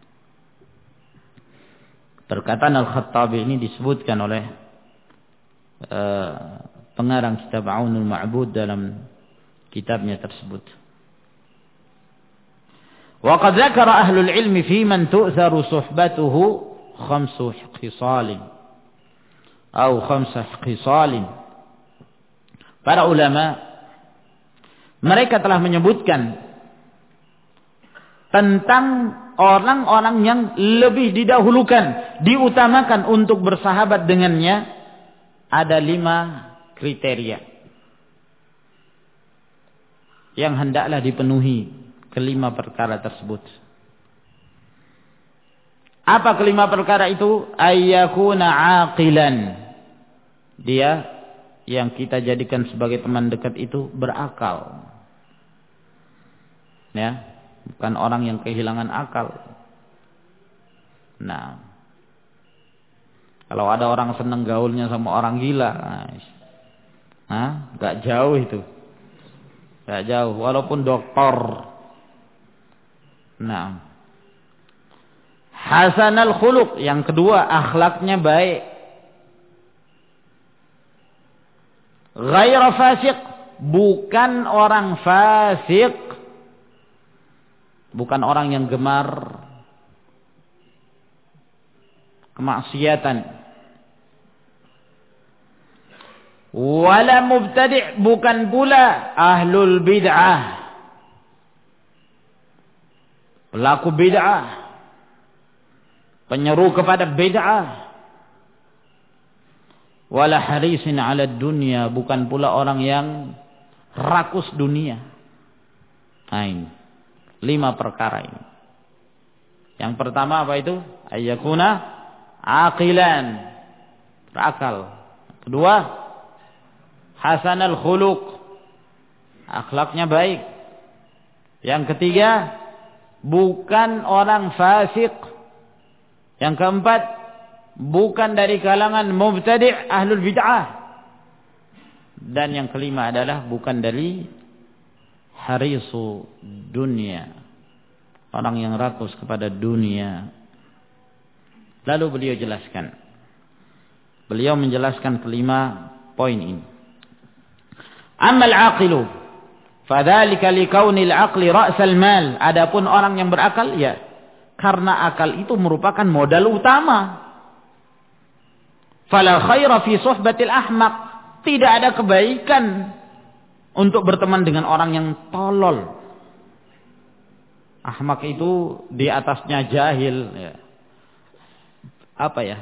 Perkataan Al-Khattabi ini disebutkan oleh uh, pengarang kitab Aunul Ma'bud dalam kitabnya tersebut. Wa qad dzakara ahlul ilmi fi man tu'tharu suhbatuhu khamsu khisalin atau khamsa khisalin. Para ulama mereka telah menyebutkan tentang orang-orang yang lebih didahulukan, diutamakan untuk bersahabat dengannya, ada lima kriteria yang hendaklah dipenuhi kelima perkara tersebut. Apa kelima perkara itu? Ayyakuna aqilan, dia yang kita jadikan sebagai teman dekat itu berakal, ya, bukan orang yang kehilangan akal. Nah, kalau ada orang seneng gaulnya sama orang gila, nah, gak jauh itu, gak jauh, walaupun doktor. Nah, hasanal khuluq, yang kedua akhlaknya baik. Ghaira fasik, bukan orang fasik, bukan orang yang gemar kemaksiatan. Wala mubtadi', bukan pula ahlul bid'ah, pelaku bid'ah, penyeru kepada bid'ah. Wala harisin 'ala dunya, bukan pula orang yang rakus dunia. Nah, ini lima perkara ini. Yang pertama apa itu? Ayyakuna aqilan, berakal. Kedua, hasanal khuluq, akhlaknya baik. Yang ketiga, bukan orang fasik. Yang keempat, bukan dari kalangan mubtadi' ahlul bid'ah. Dan yang kelima adalah bukan dari harisu dunia, orang yang rakus kepada dunia. Lalu beliau jelaskan, beliau menjelaskan kelima poin ini. Ammal aqilu fadzalika likaunil aqli ra'sal mal, adapun orang yang berakal, ya, karena akal itu merupakan modal utama. Fala khaira fi suhbatil ahmaq, tidak ada kebaikan untuk berteman dengan orang yang tolol. Ahmak itu di atasnya jahil, ya. Apa ya?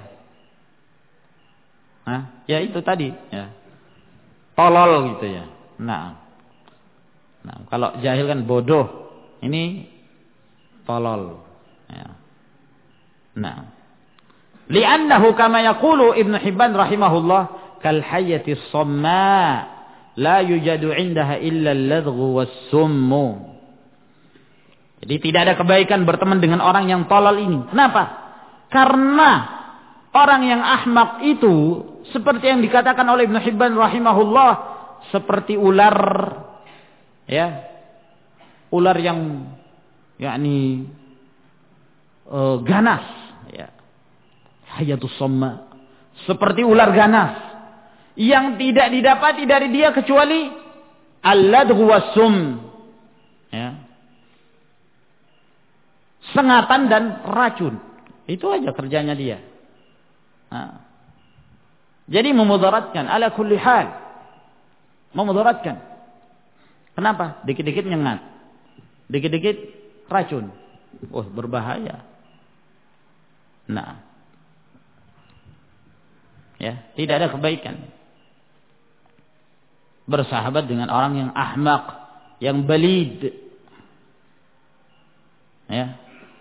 Hah? Ya itu tadi, ya. Tolol gitu ya. Nah. Nah, kalau jahil kan bodoh. Ini tolol, ya. Nah. Li'annahu kama yaqulu Ibnu Hibban rahimahullah, kal hayyati as-samma la yujadu 'indaha illa al-ladghu was-summu. Jadi tidak ada kebaikan berteman dengan orang yang tolol ini. Kenapa? Karena orang yang ahmak itu seperti yang dikatakan oleh Ibnu Hibban rahimahullah, seperti ular, ya. Ular yang yakni uh, ganas, ya. Hayatus samma, seperti ular ganas yang tidak didapati dari dia kecuali al-ladghu was-sum, ya. Sengatan dan racun. Itu aja kerjanya dia. Nah. Jadi memudaratkan ala kulli hal. memudaratkan. Kenapa? Dikit-dikit nyengat, dikit-dikit racun. Oh, berbahaya. Nah, ya, tidak ada kebaikan bersahabat dengan orang yang ahmak, yang balid, ya,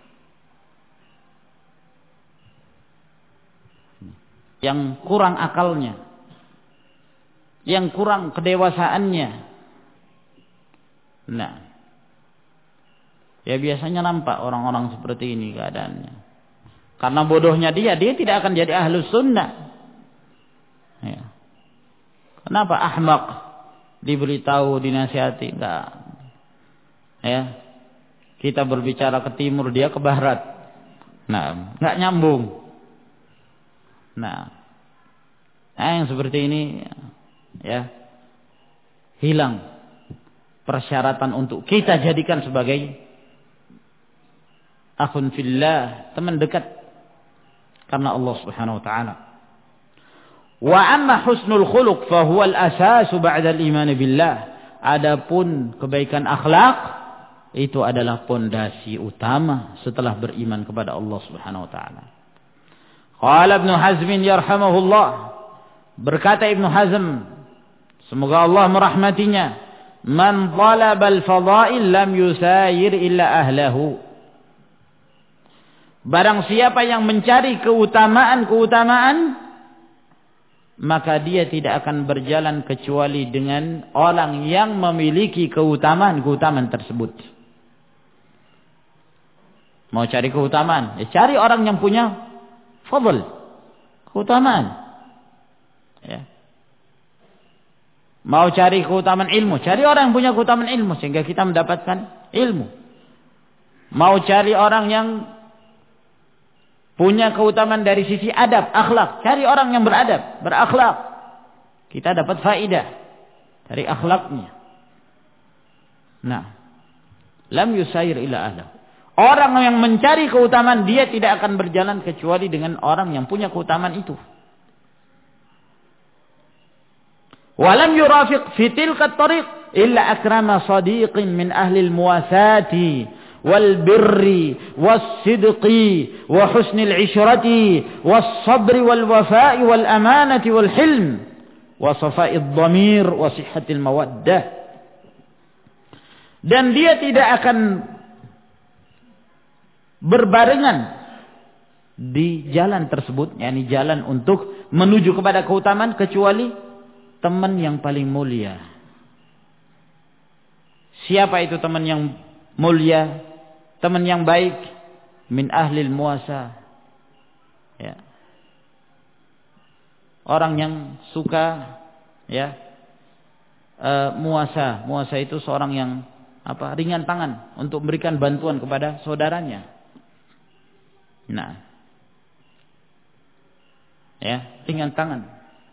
yang kurang akalnya, yang kurang kedewasaannya. Nah, ya biasanya nampak orang-orang seperti ini keadaannya. Karena bodohnya dia, dia tidak akan jadi ahlus sunnah. Ya. Kenapa ahmak diberitahu, dinasihati? Enggak. Ya. Kita berbicara ke timur, dia ke barat. Nah, enggak nyambung. Nah, nah yang seperti ini, ya, hilang persyaratan untuk kita jadikan sebagai akhun fillah, teman dekat karena Allah Subhanahu wa taala. Wa amma husnul khuluq fa huwa al-asas ba'da al-iman billah. Adapun kebaikan akhlak itu adalah pondasi utama setelah beriman kepada Allah Subhanahu wa taala. Qala Ibnu Hazm yarhamahullah, berkata Ibnu Hazm, semoga Allah merahmatinya, man talaba al-fadha'il lam yusayir illa ahlahu. Barang siapa yang mencari keutamaan-keutamaan, maka dia tidak akan berjalan kecuali dengan orang yang memiliki keutamaan-keutamaan tersebut. Mau cari keutamaan, ya cari orang yang punya fadl, keutamaan. Ya. Mau cari keutamaan ilmu, cari orang yang punya keutamaan ilmu sehingga kita mendapatkan ilmu. Mau cari orang yang punya keutamaan dari sisi adab, akhlak, cari orang yang beradab, berakhlak. Kita dapat faidah dari akhlaknya. Nah, lam yusair ila ahlahu. Orang yang mencari keutamaan, dia tidak akan berjalan kecuali dengan orang yang punya keutamaan itu. Walam yurafiq fi tilka at-tariq illa akrama sadiqin min ahli al-muwasati wal birri was sidqi wa husnil ishrati was sabri wal wafa'i wal amanati wal hilm wa safa'id dhamir wa sihhatil mawaddah. Dan dia tidak akan berbarengan di jalan tersebut, yakni jalan untuk menuju kepada keutamaan, kecuali teman yang paling mulia. Siapa itu teman yang mulia, teman yang baik? Min ahlil muasa, ya, orang yang suka, ya, e, muasa. Muasa itu seorang yang apa, ringan tangan untuk memberikan bantuan kepada saudaranya. Nah, ya, ringan tangan.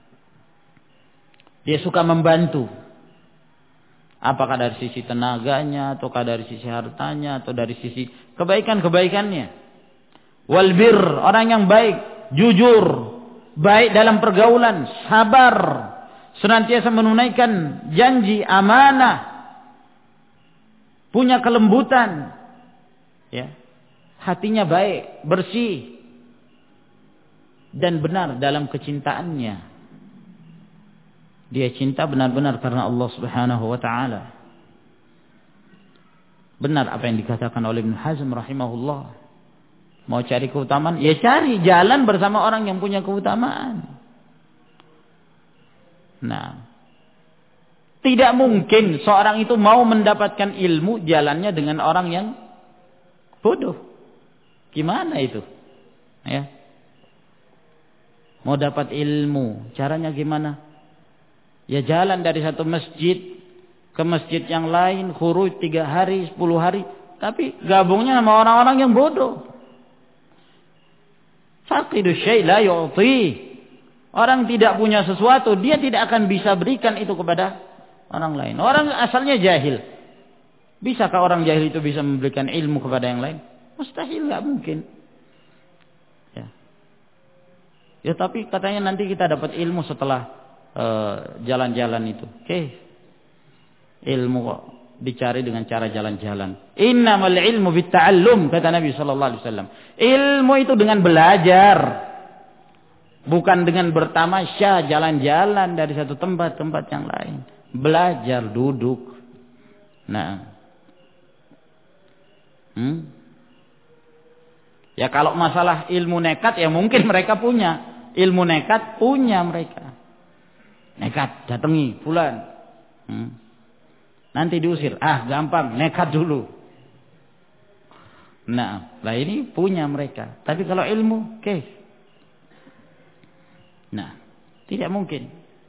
Dia suka membantu. Apakah dari sisi tenaganya, ataukah dari sisi hartanya, atau dari sisi kebaikan-kebaikannya. Wal bir, orang yang baik, jujur, baik dalam pergaulan, sabar, senantiasa menunaikan janji, amanah, punya kelembutan, ya, hatinya baik, bersih, dan benar dalam kecintaannya. Dia cinta benar-benar karena Allah Subhanahu wa taala. Benar apa yang dikatakan oleh Ibnu Hazm rahimahullah. Mau cari keutamaan, ya cari jalan bersama orang yang punya keutamaan. Nah, tidak mungkin seorang itu mau mendapatkan ilmu jalannya dengan orang yang bodoh. Gimana itu? Ya. Mau dapat ilmu, caranya gimana? Ya jalan dari satu masjid ke masjid yang lain, khuruj tiga hari, sepuluh hari, tapi gabungnya sama orang-orang yang bodoh. Faqidu syai' la yu'ti. Orang tidak punya sesuatu, dia tidak akan bisa berikan itu kepada orang lain. Orang asalnya jahil. Bisakah orang jahil itu bisa memberikan ilmu kepada yang lain? Mustahil, nggak mungkin. Ya. Ya tapi katanya nanti kita dapat ilmu setelah jalan-jalan uh, itu. Oke, okay. ilmu kok dicari dengan cara jalan-jalan. Innamal ilmu bitta'allum, kata Nabi sallallahu alaihi wasallam. Ilmu itu dengan belajar. Bukan dengan bertamasya jalan-jalan dari satu tempat tempat yang lain. Belajar, duduk. Nah. Hmm? Ya kalau masalah ilmu nekat ya mungkin mereka punya. Ilmu nekat punya mereka. Nekat, datangi fulan. Hmm. Nanti diusir. Ah, gampang, nekat dulu. Nah, lah ini punya mereka. Tapi kalau ilmu, oke. Okay. Nah, tidak mungkin.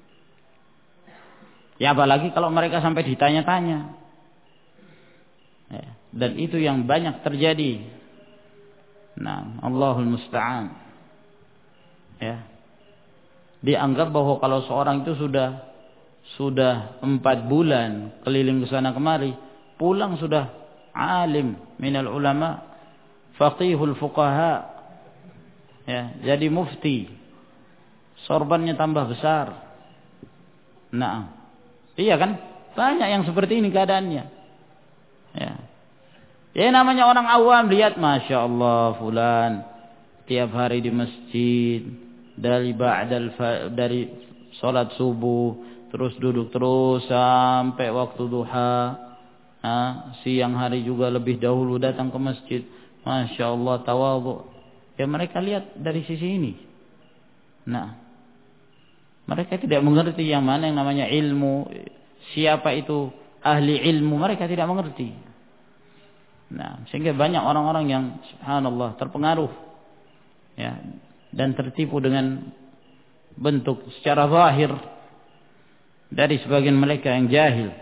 Ya apalagi kalau mereka sampai ditanya-tanya. Ya, dan itu yang banyak terjadi. Nah, Allahul Musta'an. Ya. Dianggap bahwa kalau seorang itu sudah sudah empat bulan keliling ke sana kemari, pulang sudah alim minal ulama, faqihul fuqaha, ya, jadi mufti, sorbannya tambah besar. Nah, iya kan, banyak yang seperti ini keadaannya. Ya, ya namanya orang awam lihat, masya Allah, fulan tiap hari di masjid dari ba'dal dari sholat subuh terus duduk terus sampai waktu duha. Nah, siang hari juga lebih dahulu datang ke masjid. Masya Allah, tawadhu. Ya mereka lihat dari sisi ini. Nah, mereka tidak mengerti yang mana yang namanya ilmu. Siapa itu ahli ilmu, mereka tidak mengerti. Nah, sehingga banyak orang-orang yang subhanallah terpengaruh, ya, dan tertipu dengan bentuk secara zahir dari sebagian mereka yang jahil.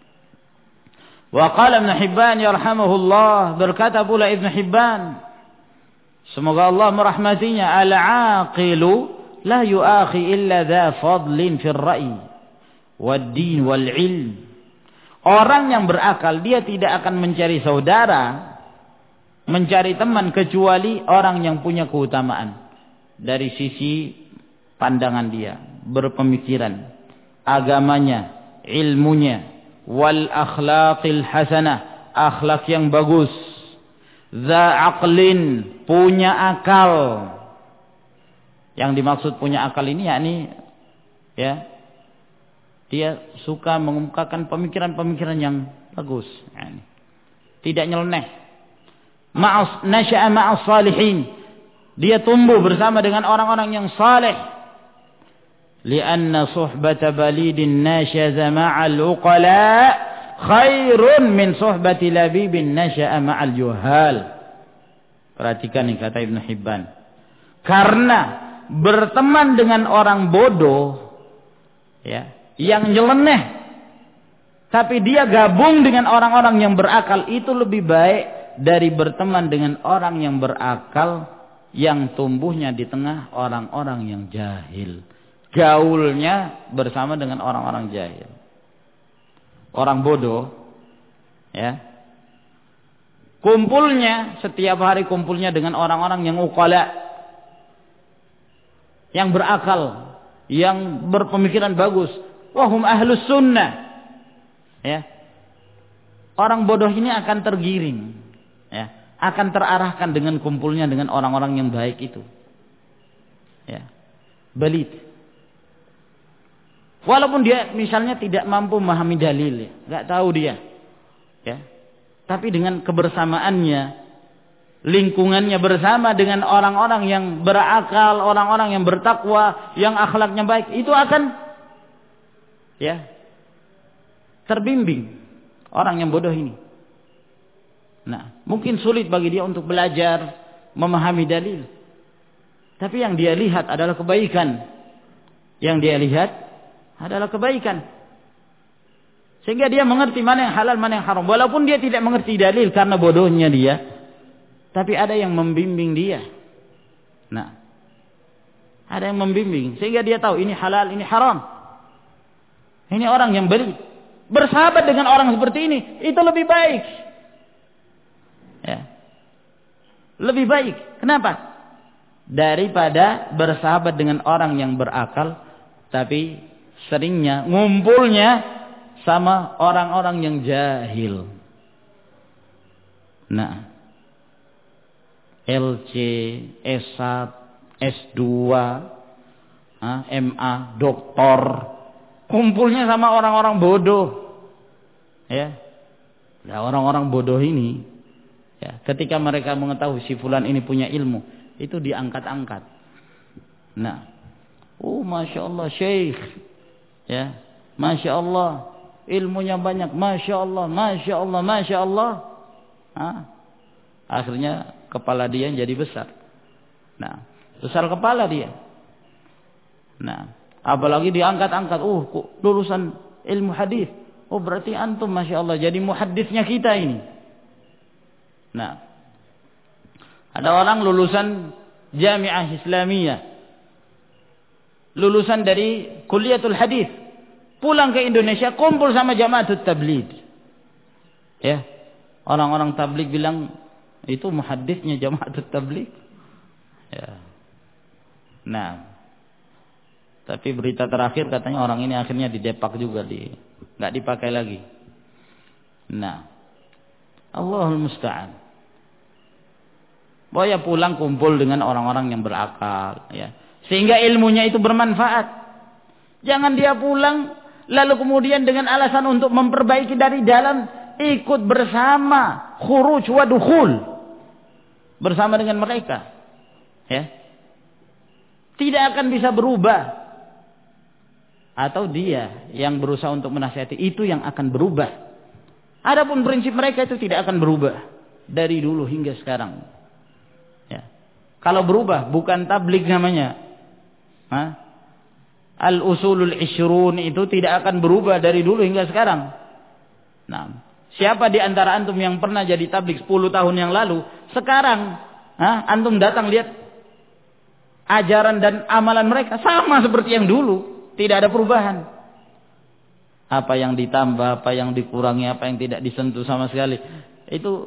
Wa qala Ibn Hibban yarhamuhullah, berkata pula Ibn Hibban, semoga Allah merahmatinya, al-aqilu la yu'akhi illa dha fadlin fil ra'i wad-din wal-ilm. Orang yang berakal dia tidak akan mencari saudara, mencari teman kecuali orang yang punya keutamaan dari sisi pandangan dia, berpemikiran, agamanya, ilmunya, wal akhlaqil hasanah, akhlak yang bagus, za aqlin, punya akal. Yang dimaksud punya akal ini yakni ya, dia suka mengemukakan pemikiran-pemikiran yang bagus, yani tidak nyeleneh. Ma'as nasya'a ma'as salihin, dia tumbuh bersama dengan orang-orang yang saleh. Lianna suhbata balidin nasyaza ma'al uqala khairun min suhbati labibin nasya'a ma'al juhal. Perhatikan nih kata Ibn Hibban. Karena berteman dengan orang bodoh, ya, yang nyeleneh, tapi dia gabung dengan orang-orang yang berakal, itu lebih baik dari berteman dengan orang yang berakal yang tumbuhnya di tengah orang-orang yang jahil. Gaulnya bersama dengan orang-orang jahil. Orang bodoh, ya, kumpulnya setiap hari kumpulnya dengan orang-orang yang uqala, yang berakal, yang berpemikiran bagus. Wahum ahlus sunnah, ya. Orang bodoh ini akan tergiring, ya, akan terarahkan dengan kumpulnya dengan orang-orang yang baik itu, ya. Balid. Walaupun dia misalnya tidak mampu memahami dalil, ya, nggak tahu dia, ya, tapi dengan kebersamaannya, lingkungannya bersama dengan orang-orang yang berakal, orang-orang yang bertakwa, yang akhlaknya baik, itu akan, ya, terbimbing orang yang bodoh ini. Nah, mungkin sulit bagi dia untuk belajar memahami dalil, tapi yang dia lihat adalah kebaikan, yang dia lihat adalah kebaikan, sehingga dia mengerti mana yang halal, mana yang haram, walaupun dia tidak mengerti dalil karena bodohnya dia, tapi ada yang membimbing dia. Nah, ada yang membimbing sehingga dia tahu ini halal, ini haram. Ini orang yang beri bersahabat dengan orang seperti ini, itu lebih baik, ya, lebih baik. Kenapa? Daripada bersahabat dengan orang yang berakal tapi seringnya ngumpulnya sama orang-orang yang jahil. Nah, L C, S satu, S dua, M A, doktor, kumpulnya sama orang-orang bodoh. Ya. Nah, orang-orang bodoh ini, ya, ketika mereka mengetahui si fulan ini punya ilmu, itu diangkat-angkat. Nah, oh masya Allah syekh, ya, masya Allah ilmunya banyak, masya Allah, masya Allah, masya Allah. Nah, akhirnya kepala dia jadi besar. Nah, besar kepala dia. Nah, apalagi diangkat-angkat, oh lulusan ilmu hadis. Oh berarti antum masya Allah jadi muhaddisnya kita ini. Nah, ada orang lulusan Jami'ah Islamiyah, lulusan dari Kuliatul Hadis, pulang ke Indonesia kumpul sama Jama'atut Tabligh. Ya. Orang-orang tabligh bilang itu muhaddisnya Jama'atut Tabligh. Ya. Nah, tapi berita terakhir katanya orang ini akhirnya didepak juga, di nggak dipakai lagi. Nah, Allahul Musta'an. Boya pulang kumpul dengan orang-orang yang berakal, ya, sehingga ilmunya itu bermanfaat. Jangan dia pulang lalu kemudian dengan alasan untuk memperbaiki dari dalam, ikut bersama khuruj wa dukhul bersama dengan mereka, ya, tidak akan bisa berubah. Atau dia yang berusaha untuk menasihati itu yang akan berubah. Adapun prinsip mereka itu tidak akan berubah dari dulu hingga sekarang, ya. Kalau berubah bukan tabligh namanya. Hah? Al-usulul ishrun itu tidak akan berubah dari dulu hingga sekarang. Nah, siapa di antara antum yang pernah jadi tabligh sepuluh tahun yang lalu, sekarang ha, antum datang lihat ajaran dan amalan mereka sama seperti yang dulu, tidak ada perubahan. Apa yang ditambah, apa yang dikurangi, apa yang tidak disentuh sama sekali, itu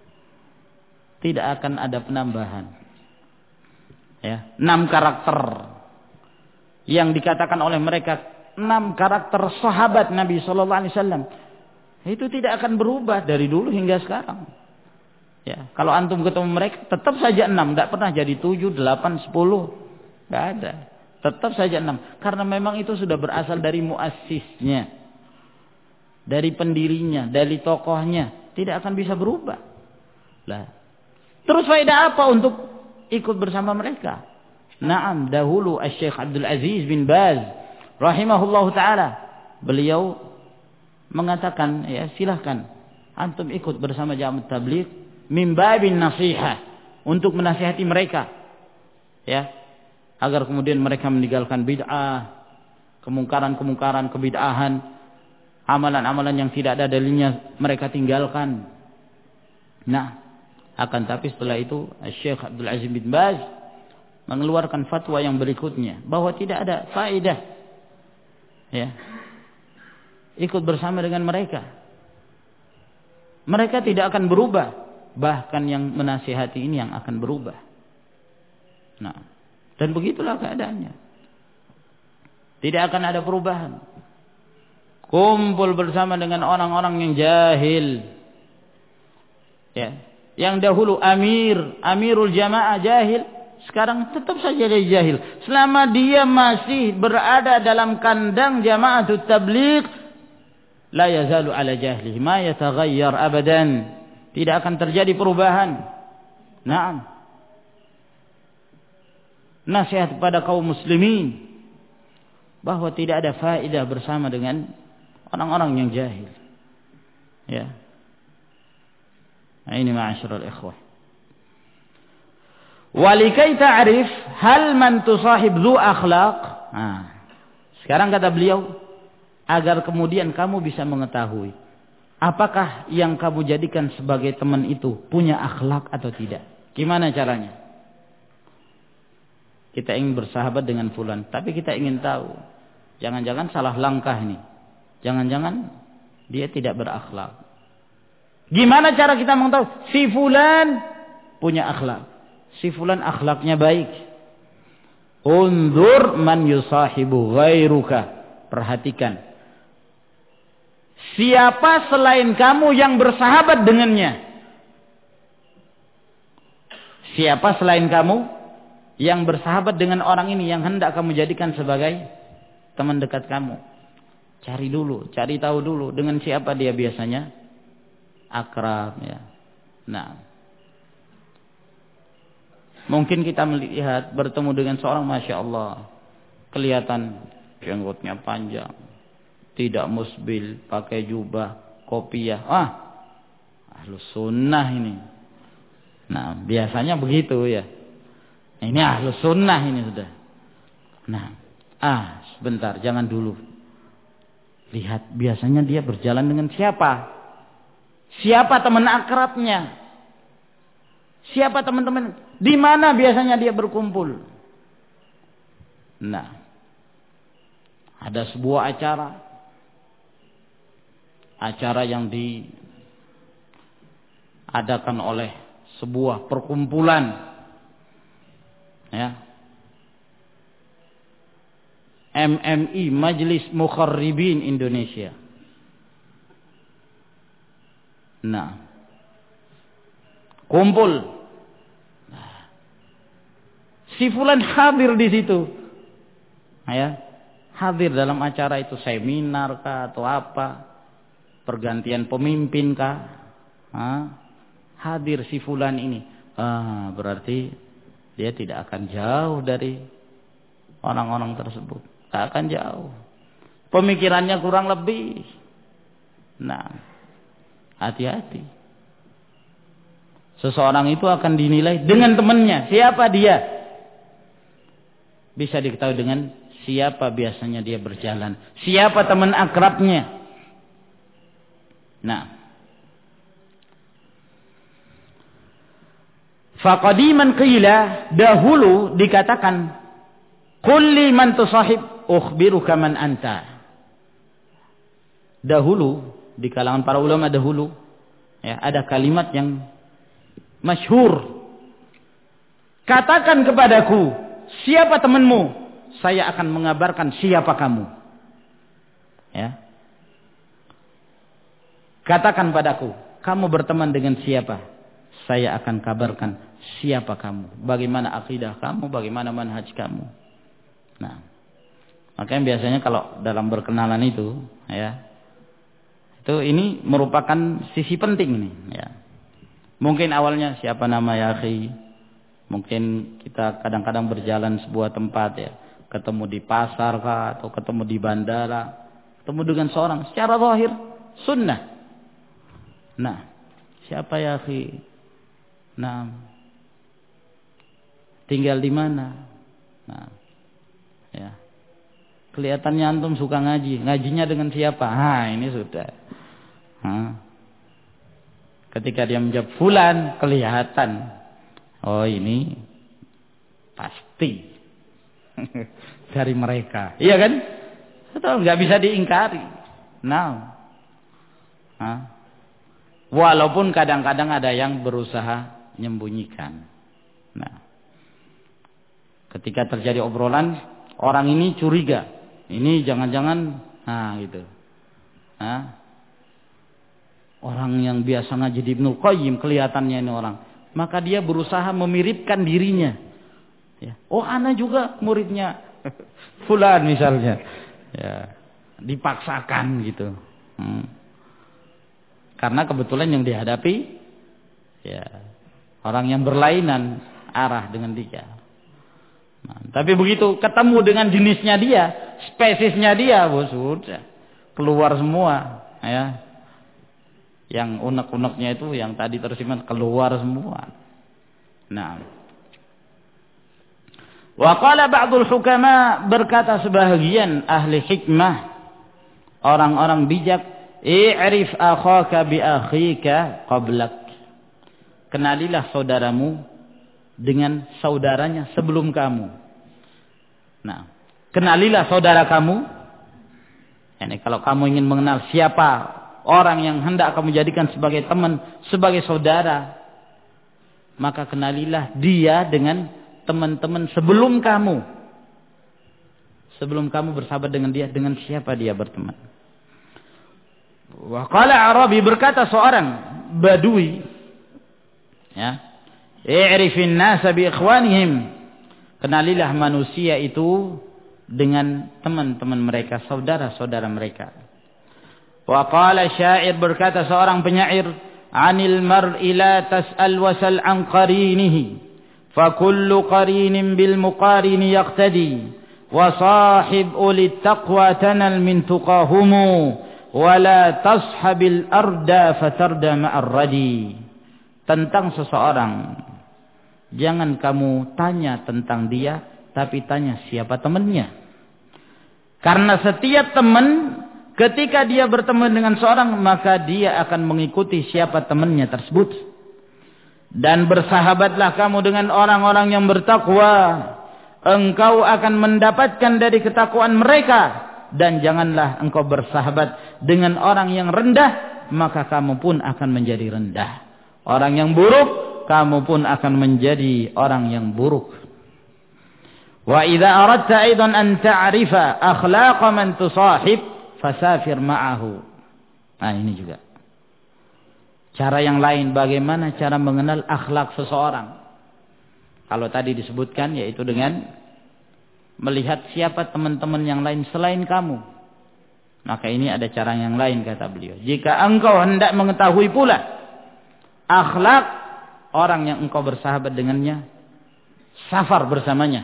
tidak akan ada penambahan. Ya, enam karakter yang dikatakan oleh mereka enam karakter sahabat Nabi Sallallahu Alaihi Wasallam, itu tidak akan berubah dari dulu hingga sekarang. Ya, kalau antum ketemu mereka tetap saja enam, tidak pernah jadi tujuh, delapan, sepuluh, tidak ada. Tetap saja enam, karena memang itu sudah berasal dari muassisnya, dari pendirinya, dari tokohnya, tidak akan bisa berubah. Lah, terus faedah apa untuk ikut bersama mereka? Naam, dahulu Asy-Syaikh Abdul Aziz bin Baz rahimahullahu taala, beliau mengatakan, ya silahkan antum ikut bersama Jamaah Tabligh min babin nasihah, untuk menasihati mereka, ya, agar kemudian mereka meninggalkan bid'ah, kemungkaran-kemungkaran, kebid'ahan, amalan-amalan yang tidak ada dalilnya mereka tinggalkan. Nah, akan tapi setelah itu Syekh Abdul Aziz bin Baz mengeluarkan fatwa yang berikutnya, bahwa tidak ada faedah, ya, ikut bersama dengan mereka. Mereka tidak akan berubah, bahkan yang menasihati ini yang akan berubah. Nah, dan begitulah keadaannya. Tidak akan ada perubahan. Kumpul bersama dengan orang-orang yang jahil, ya, yang dahulu amir, amirul jamaah jahil, sekarang tetap saja dia jahil. Selama dia masih berada dalam kandang Jama'atut Tabligh, la yazalu ala jahlihi, ma yataghayyar abadan. Tidak akan terjadi perubahan. Naam. Nasihat kepada kaum muslimin bahwa tidak ada faedah bersama dengan orang-orang yang jahil. Ya. Nah, ini ma'asyiral ikhwah. Walikai ta'rif hal man tusahib dzu akhlaq. Nah, sekarang kata beliau, agar kemudian kamu bisa mengetahui apakah yang kamu jadikan sebagai teman itu punya akhlak atau tidak. Gimana caranya? Kita ingin bersahabat dengan fulan, tapi kita ingin tahu, jangan-jangan salah langkah nih. Jangan-jangan dia tidak berakhlak. Gimana cara kita mengetahui si fulan punya akhlak? Si fulan akhlaknya baik. Unzur man yusahibu ghairuka. Perhatikan siapa selain kamu yang bersahabat dengannya? Siapa selain kamu yang bersahabat dengan orang ini yang hendak kamu jadikan sebagai teman dekat kamu? Cari dulu, cari tahu dulu dengan siapa dia biasanya akrab ya. Nah, mungkin kita melihat bertemu dengan seorang masya Allah, kelihatan jenggotnya panjang, tidak musbil, pakai jubah, kopiah, ah, ahlus sunnah ini. Nah, biasanya begitu ya. Ini ahlus sunnah ini sudah. Nah, ah, sebentar, jangan dulu. Lihat, biasanya dia berjalan dengan siapa? Siapa teman akrabnya? Siapa teman-teman? Di mana biasanya dia berkumpul? Nah, ada sebuah acara. Acara yang diadakan oleh sebuah perkumpulan ya, M M I, Majelis Mukharribin Indonesia. Nah, kumpul. Nah, si fulan hadir di situ, ya, hadir dalam acara itu, seminar kah atau apa, pergantian pemimpin kah, ha? Hadir si fulan ini, ah, berarti dia tidak akan jauh dari orang-orang tersebut, tak akan jauh. Pemikirannya kurang lebih. Nah, hati-hati. Seseorang itu akan dinilai dengan temannya. Siapa dia? Bisa diketahui dengan siapa biasanya dia berjalan. Siapa teman akrabnya. Nah, faqadiman qila, dahulu dikatakan, kulli man tusahib ukhbiruka man anta. Dahulu di kalangan para ulama dahulu ya, ada kalimat yang masyhur. Katakan kepadaku siapa temanmu, saya akan mengabarkan siapa kamu. Ya. Katakan padaku, kamu berteman dengan siapa, saya akan kabarkan siapa kamu, bagaimana akidah kamu, bagaimana manhaj kamu. Nah, makanya biasanya kalau dalam berkenalan itu, ya, itu ini merupakan sisi penting nih. Ya. Mungkin awalnya siapa nama ya akhi, mungkin kita kadang-kadang berjalan sebuah tempat ya, ketemu di pasar kah, atau ketemu di bandara, ketemu dengan seorang secara zahir sunnah. Nah, siapa ya akhi? Nah, tinggal di mana? Nah, ya, kelihatannya antum suka ngaji. Ngajinya dengan siapa? Ha, ini sudah. Ha. Ketika dia menjawab fulan, kelihatan. Oh, ini pasti dari mereka. Iya kan? Atau nggak bisa diingkari. Nah, ha. Walaupun kadang-kadang ada yang berusaha menyembunyikan. Nah, ketika terjadi obrolan, orang ini curiga, ini jangan-jangan, nah gitu, nah, orang yang biasa ngaji di Ibnu Qayyim kelihatannya ini orang, maka dia berusaha memiripkan dirinya. Ya. Oh, ana juga muridnya fulan misalnya, ya, dipaksakan gitu. Hmm. Karena kebetulan yang dihadapi ya orang yang berlainan arah dengan dia. Nah, tapi begitu ketemu dengan jenisnya dia, spesiesnya dia, oh, sudah keluar semua, ya. Yang unek-uneknya itu yang tadi tersimpan keluar semua. Nah, wa qala ba'dul hukama, berkata sebahagian ahli hikmah, orang-orang bijak, i'rif akhaka bi akhika qablak. Kenalilah saudaramu dengan saudaranya sebelum kamu. Nah, kenalilah saudara kamu. Yani kalau kamu ingin mengenal siapa orang yang hendak kamu jadikan sebagai teman, sebagai saudara, maka kenalilah dia dengan teman-teman sebelum kamu. Sebelum kamu bersahabat dengan dia, dengan siapa dia berteman. Wa qala Arabi, berkata seorang Badui, ya, i'rifin nasa bi ikhwanihim, kenalilah manusia itu dengan teman-teman mereka, saudara-saudara mereka. Wa qala syair, berkata seorang penyair, anil mar'i la tas'al wasal an qarinihi, fa kullu qarinin bil muqarini yaqtadi, wa sahib ulit taqwa tanal min tuqahumu, wa la tashabil arda fatarda ma'ar radi. Tentang seseorang, jangan kamu tanya tentang dia, tapi tanya siapa temannya. Karena setiap teman, ketika dia berteman dengan seorang, maka dia akan mengikuti siapa temannya tersebut. Dan bersahabatlah kamu dengan orang-orang yang bertakwa, engkau akan mendapatkan dari ketakwaan mereka. Dan janganlah engkau bersahabat dengan orang yang rendah, maka kamu pun akan menjadi rendah. Orang yang buruk, kamu pun akan menjadi orang yang buruk. Wa idza aradta aidan an ta'rifa akhlaqa man tusahib fasafir ma'ahu. Nah, ini juga cara yang lain bagaimana cara mengenal akhlak seseorang. Kalau tadi disebutkan yaitu dengan melihat siapa teman-teman yang lain selain kamu. Maka ini ada cara yang lain, kata beliau. Jika engkau hendak mengetahui pula akhlak orang yang engkau bersahabat dengannya, safar bersamanya.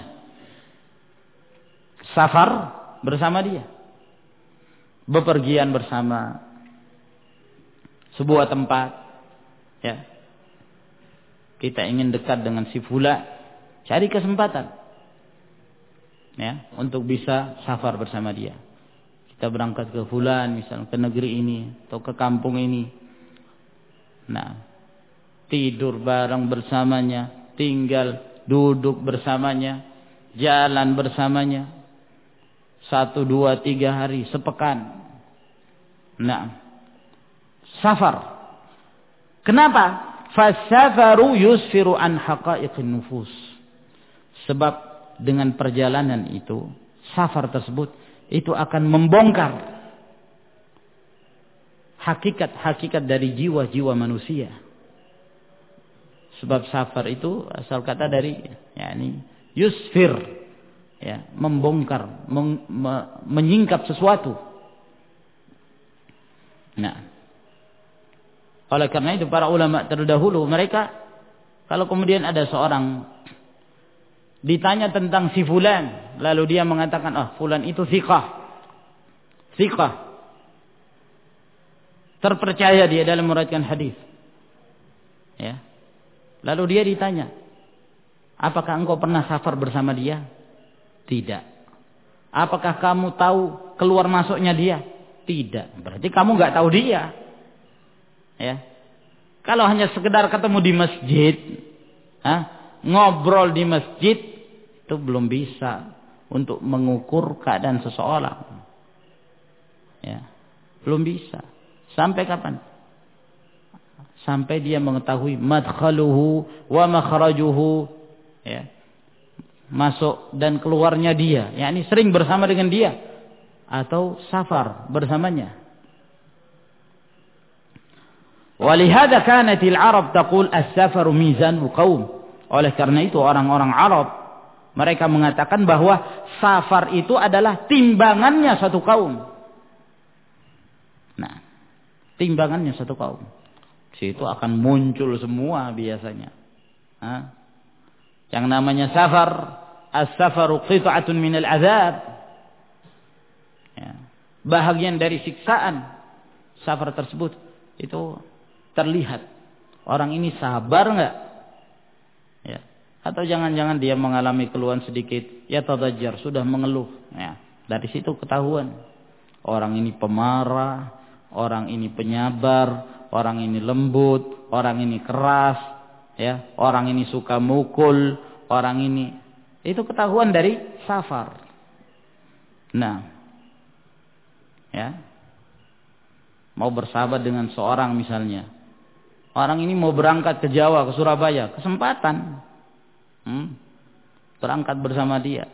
Safar bersama dia. Bepergian bersama. Sebuah tempat. Ya. Kita ingin dekat dengan si fulan, cari kesempatan. Ya, untuk bisa safar bersama dia. Kita berangkat ke fulan, misalnya ke negeri ini atau ke kampung ini. Nah, tidur bareng bersamanya, tinggal duduk bersamanya, jalan bersamanya, satu dua tiga hari, sepekan. Nah, safar. Kenapa? Fasafaru yusfiru an haqa'iqin nufus. Sebab dengan perjalanan itu, safar tersebut itu akan membongkar hakikat-hakikat dari jiwa-jiwa manusia. Sebab safar itu asal kata dari yakni yusfir, ya, membongkar, meng, me, menyingkap sesuatu. Nah, oleh karena itu para ulama terdahulu mereka kalau kemudian ada seorang ditanya tentang si fulan, lalu dia mengatakan, "Ah, oh, fulan itu thiqah." Thiqah. Terpercaya dia dalam meriwayatkan hadis. Ya. Lalu dia ditanya, "Apakah engkau pernah safar bersama dia?" Tidak. "Apakah kamu tahu keluar masuknya dia?" Tidak. Berarti kamu enggak tahu dia. Ya. Kalau hanya sekedar ketemu di masjid, ha, ngobrol di masjid, itu belum bisa untuk mengukur keadaan seseorang. Ya. Belum bisa. Sampai kapan? Sampai dia mengetahui madkhaluhu wa makhrajuhu, ya. Masuk dan keluarnya dia, yakni sering bersama dengan dia atau safar bersamanya. Walihada kanatil Arab taqul as-safaru mizanul qaum. Oleh karena itu orang-orang Arab mereka mengatakan bahwa safar itu adalah timbangannya satu kaum. Nah, timbangannya satu kaum. Situ akan muncul semua biasanya. Hah? Yang namanya safar, as-safaru qit'atun minal azab. Ya. Bahagian dari siksaan safar tersebut itu terlihat. Orang ini sabar enggak? Ya. Atau jangan-jangan dia mengalami keluhan sedikit, ya tadajjar, sudah mengeluh. Ya. Dari situ ketahuan. Orang ini pemarah, orang ini penyabar, orang ini lembut, orang ini keras, ya, orang ini suka mukul, orang ini, itu ketahuan dari safar. Nah, ya, mau bersahabat dengan seorang misalnya, orang ini mau berangkat ke Jawa, ke Surabaya, kesempatan, hmm, berangkat bersama dia.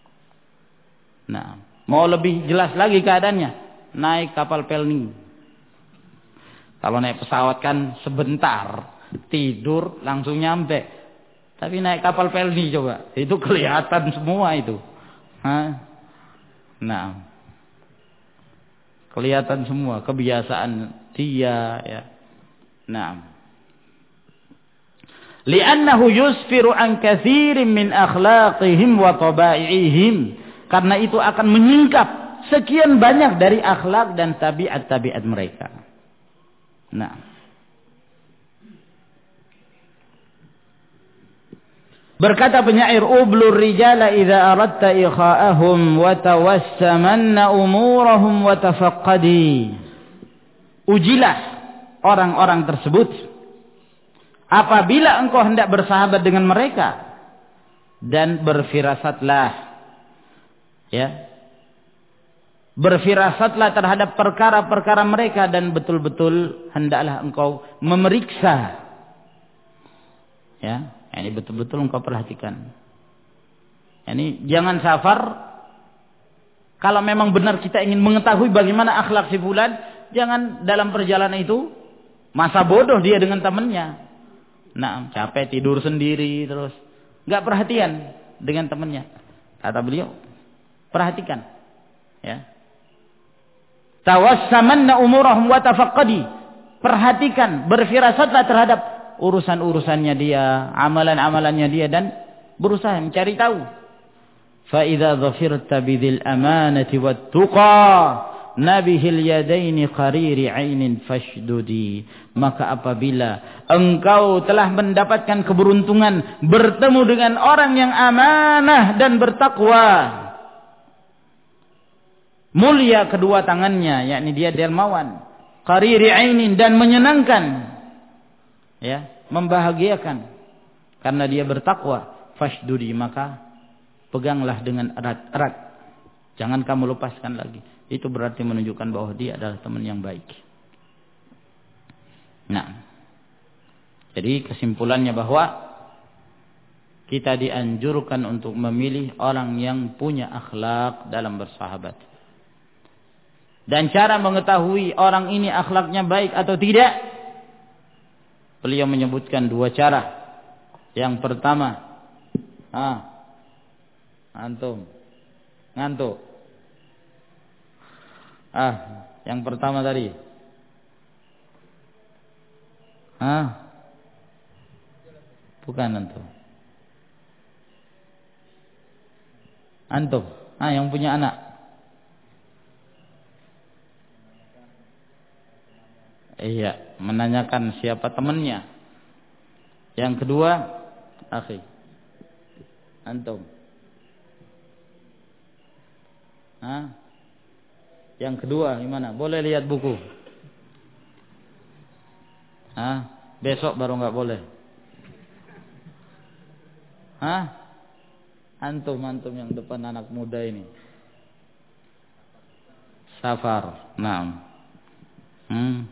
Nah, mau lebih jelas lagi keadaannya, naik kapal Pelni, Kalau naik pesawat kan sebentar, tidur langsung nyampe. Tapi naik kapal Pelni coba, itu kelihatan semua itu. Hah? Nah, kelihatan semua kebiasaan dia, ya. Nah, li'annahu yusfiru an katsirin min akhlaqihim wa tabai'ihim, karena itu akan menyingkap sekian banyak dari akhlak dan tabiat-tabiat mereka. Nah, berkata penyair, ublur rijala idza aradta ikha'ahum wa tawassamanna umurahum wa tafaqqadi. Ujilah orang-orang tersebut apabila engkau hendak bersahabat dengan mereka, dan berfirasatlah, ya, berfirasatlah terhadap perkara-perkara mereka, dan betul-betul hendaklah engkau memeriksa, ya, ini betul-betul engkau perhatikan. Ini jangan safar kalau memang benar kita ingin mengetahui bagaimana akhlak si fulan, jangan dalam perjalanan itu masa bodoh dia dengan temannya. Nah, capek tidur sendiri terus, nggak perhatian dengan temannya. Kata beliau, perhatikan, ya. Tawassamanna umurahum wa tafaqqadi. Perhatikan, berfirasatlah terhadap urusan-urusannya dia, amalan-amalannya dia, dan berusaha mencari tahu. Fa idza dhafirta bidzil amanati wat tuqa nabihil yadaini qariri ainin fashdudi. Maka apabila engkau telah mendapatkan keberuntungan bertemu dengan orang yang amanah dan bertakwa, mulia kedua tangannya, yakni dia dermawan, qariri ainin, dan menyenangkan, ya, membahagiakan karena dia bertakwa, fashdudi, maka peganglah dengan erat-erat, jangan kamu lepaskan lagi. Itu berarti menunjukkan bahwa dia adalah teman yang baik. Nah, jadi kesimpulannya bahwa kita dianjurkan untuk memilih orang yang punya akhlak dalam bersahabat. Dan cara mengetahui orang ini akhlaknya baik atau tidak, beliau menyebutkan dua cara. Yang pertama, ah, antum ngantuk. Ah, yang pertama tadi. Ah, bukan antum. Antum, ah, yang punya anak. Iya, menanyakan siapa temannya. Yang kedua, akhi, antum. Ah, yang kedua gimana? Boleh lihat buku? Ah, besok baru nggak boleh. Ah, antum antum yang depan anak muda ini. Safar, nah. Hmm.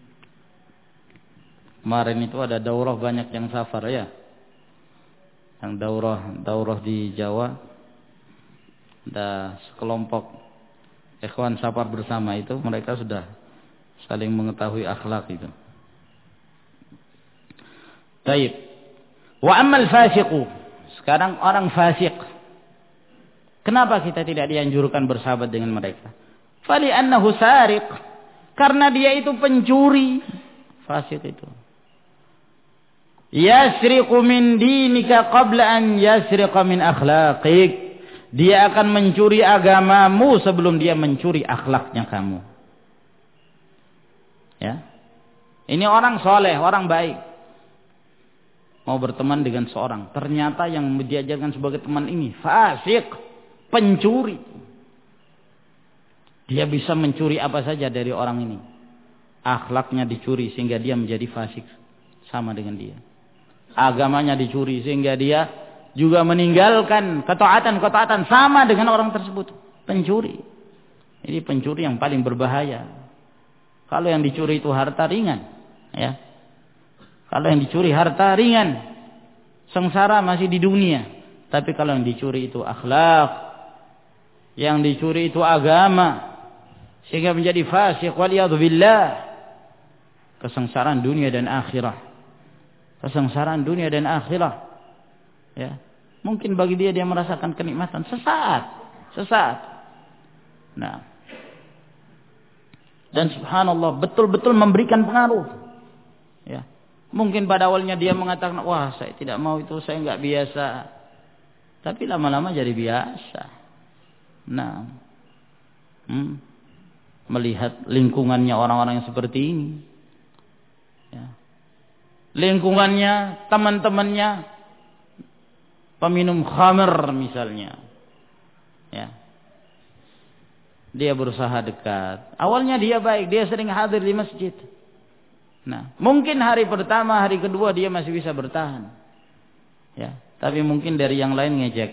Kemarin itu ada daurah banyak yang safar, ya. Yang daurah daurah di Jawa, ada sekelompok ikhwan safar bersama itu, mereka sudah saling mengetahui akhlak itu. Baik. Wa ammal fasiqu. Sekarang orang fasik. Kenapa kita tidak dianjurkan bersahabat dengan mereka? Fali annahu sariq. Karena dia itu pencuri. Fasik itu. Yasriqu min dinika qabla an yasriqa min akhlaqik. Dia akan mencuri agamamu sebelum dia mencuri akhlaknya kamu. Ya. Ini orang soleh, orang baik. Mau berteman dengan seorang, ternyata yang diajarkan sebagai teman ini fasik, pencuri. Dia bisa mencuri apa saja dari orang ini. Akhlaknya dicuri sehingga dia menjadi fasik, sama dengan dia. Agamanya dicuri sehingga dia juga meninggalkan ketaatan-ketaatan sama dengan orang tersebut. Pencuri. Ini pencuri yang paling berbahaya. Kalau yang dicuri itu harta, ringan, ya. Kalau yang dicuri harta, ringan, sengsara masih di dunia. Tapi kalau yang dicuri itu akhlak, yang dicuri itu agama, sehingga menjadi fasik, waliyadzubillah. kesengsaraan dunia dan akhirah. Kesengsaraan dunia dan akhirah. Ya. Mungkin bagi dia dia merasakan kenikmatan sesaat, sesaat. Nah. Dan subhanallah betul-betul memberikan pengaruh. Ya. Mungkin pada awalnya dia mengatakan, wah saya tidak mau itu, saya enggak biasa. Tapi lama-lama jadi biasa. Nah. Hmm. Melihat lingkungannya orang-orang yang seperti ini. Ya. Lingkungannya, teman-temannya peminum khamr misalnya. Ya. Dia berusaha dekat. Awalnya dia baik, dia sering hadir di masjid. Nah, mungkin hari pertama, hari kedua dia masih bisa bertahan. Ya, tapi mungkin dari yang lain ngejek.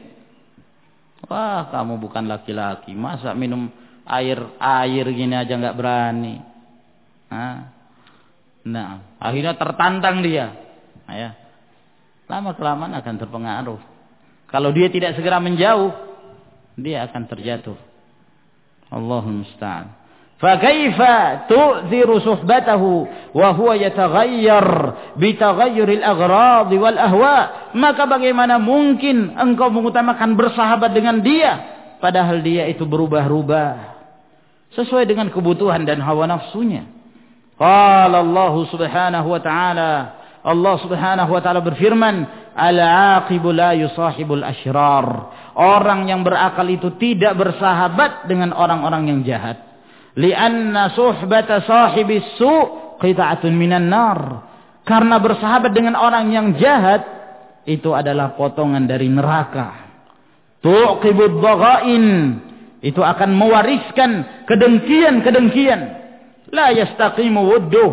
Wah, kamu bukan laki-laki, masa minum air air gini aja nggak berani. Nah, nah, akhirnya tertantang dia. Nah, ya. Lama kelamaan akan terpengaruh. Kalau dia tidak segera menjauh, dia akan terjatuh. Allahul musta'an. Fa kaifa tu'thiru suhbatahu wa huwa yataghayyar bi taghayyuril aghrad wal ahwa? Maka bagaimana mungkin engkau mengutamakan bersahabat dengan dia padahal dia itu berubah-ubah sesuai dengan kebutuhan dan hawa nafsunya. Qala Allah Subhanahu wa ta'ala, Allah Subhanahu wa ta'ala berfirman, al-aqibu la yusahibul ashrar. Orang yang berakal itu tidak bersahabat dengan orang-orang yang jahat. Lianna suhbata sahibis su' qita'atun minan nar. Karena bersahabat dengan orang yang jahat itu adalah potongan dari neraka. Tuqibud dhaghain. Itu akan mewariskan kedengkian-kedengkian. La yastaqimu wudduh.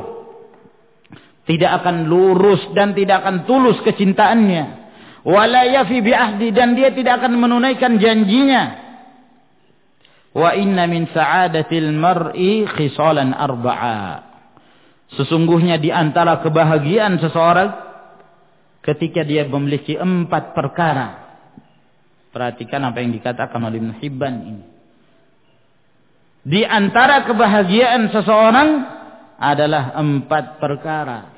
Tidak akan lurus dan tidak akan tulus kecintaannya. Wala yafi bi ahdi, dan dia tidak akan menunaikan janjinya. Wa inna min sa'adatil mar'i khisalan arba'a. Sesungguhnya di antara kebahagiaan seseorang ketika dia memiliki empat perkara. Perhatikan apa yang dikatakan oleh Ibnu Hibban ini. Di antara kebahagiaan seseorang adalah empat perkara.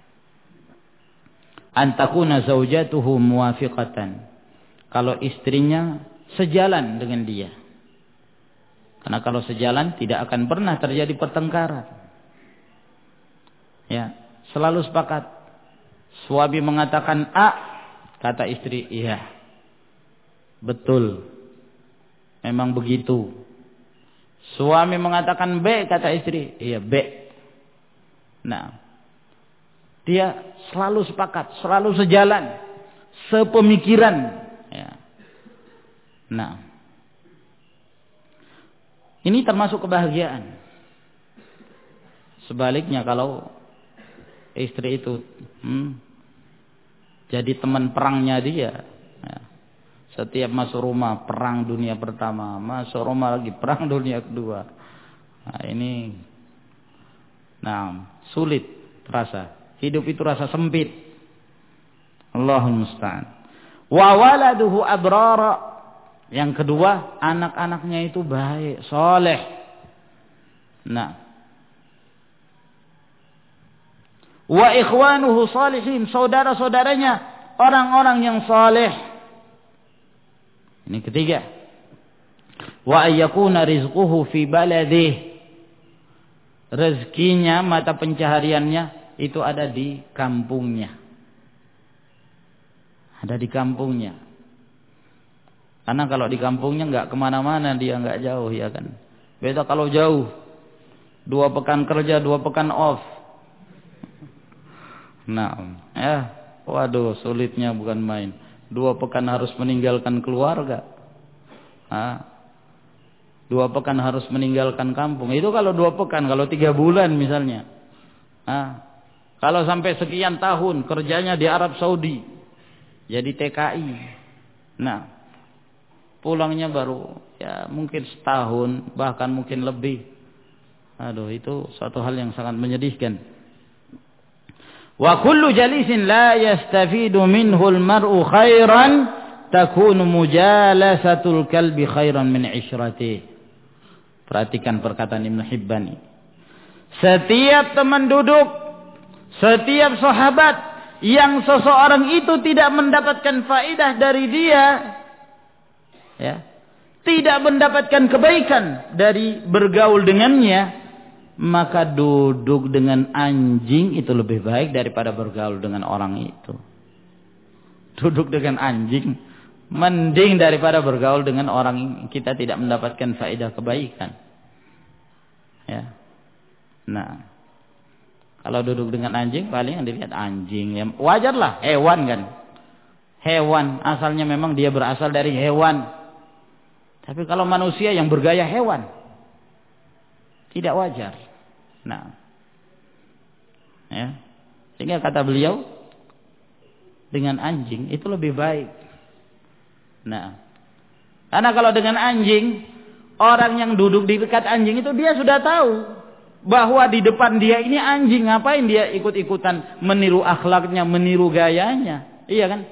Antakuna zaujatuhu muwafiqatan. Kalau istrinya sejalan dengan dia. Karena kalau sejalan tidak akan pernah terjadi pertengkaran. Ya, selalu sepakat. Suami mengatakan A, kata istri, iya. Betul. Memang begitu. Suami mengatakan B, kata istri, iya B. Nah, dia selalu sepakat, selalu sejalan, sepemikiran. Ya. Nah, ini termasuk kebahagiaan. Sebaliknya kalau istri itu hmm, jadi teman perangnya dia, ya. Setiap masuk rumah perang dunia pertama, masuk rumah lagi perang dunia kedua. Nah, ini, nah sulit terasa. Hidup itu rasa sempit. Allahul musta'an. Wa waladuhu abrara. Yang kedua, anak-anaknya itu baik, soleh. Nah. Wa ikhwanuhu salihin. Saudara-saudaranya orang-orang yang soleh. Ini ketiga. Wa ayyakuna rizquhu fi baladih. Rezekinya, mata pencahariannya itu ada di kampungnya. Ada di kampungnya. Karena kalau di kampungnya nggak kemana-mana, dia nggak jauh, ya kan. Beda kalau jauh, dua pekan kerja, dua pekan off. Nah, ya, waduh, sulitnya bukan main. Dua pekan harus meninggalkan keluarga. Nah, dua pekan harus meninggalkan kampung. Itu kalau dua pekan, kalau tiga bulan misalnya. Nah, kalau sampai sekian tahun kerjanya di Arab Saudi, jadi T K I. Nah, pulangnya baru ya mungkin setahun, bahkan mungkin lebih. Aduh, itu suatu hal yang sangat menyedihkan. Wa kullu jalisin la yastafidu minhu al-mar'u khairan takunu mujalasatul kalbi khairan min ishratihi. Perhatikan perkataan Ibnu Hibban. Setiap teman duduk Setiap sahabat yang seseorang itu tidak mendapatkan faedah dari dia, ya, tidak mendapatkan kebaikan dari bergaul dengannya, maka duduk dengan anjing itu lebih baik daripada bergaul dengan orang itu. Duduk dengan anjing mending daripada bergaul dengan orang yang kita tidak mendapatkan faedah kebaikan. Ya. Nah, kalau duduk dengan anjing paling yang dilihat anjing, ya wajarlah, hewan kan. Hewan asalnya memang dia berasal dari hewan. Tapi kalau manusia yang bergaya hewan, tidak wajar. Nah, ya, sehingga kata beliau dengan anjing itu lebih baik. Nah, karena kalau dengan anjing, orang yang duduk di dekat anjing itu dia sudah tahu bahwa di depan dia ini anjing. Ngapain dia ikut-ikutan meniru akhlaknya, meniru gayanya? Iya kan?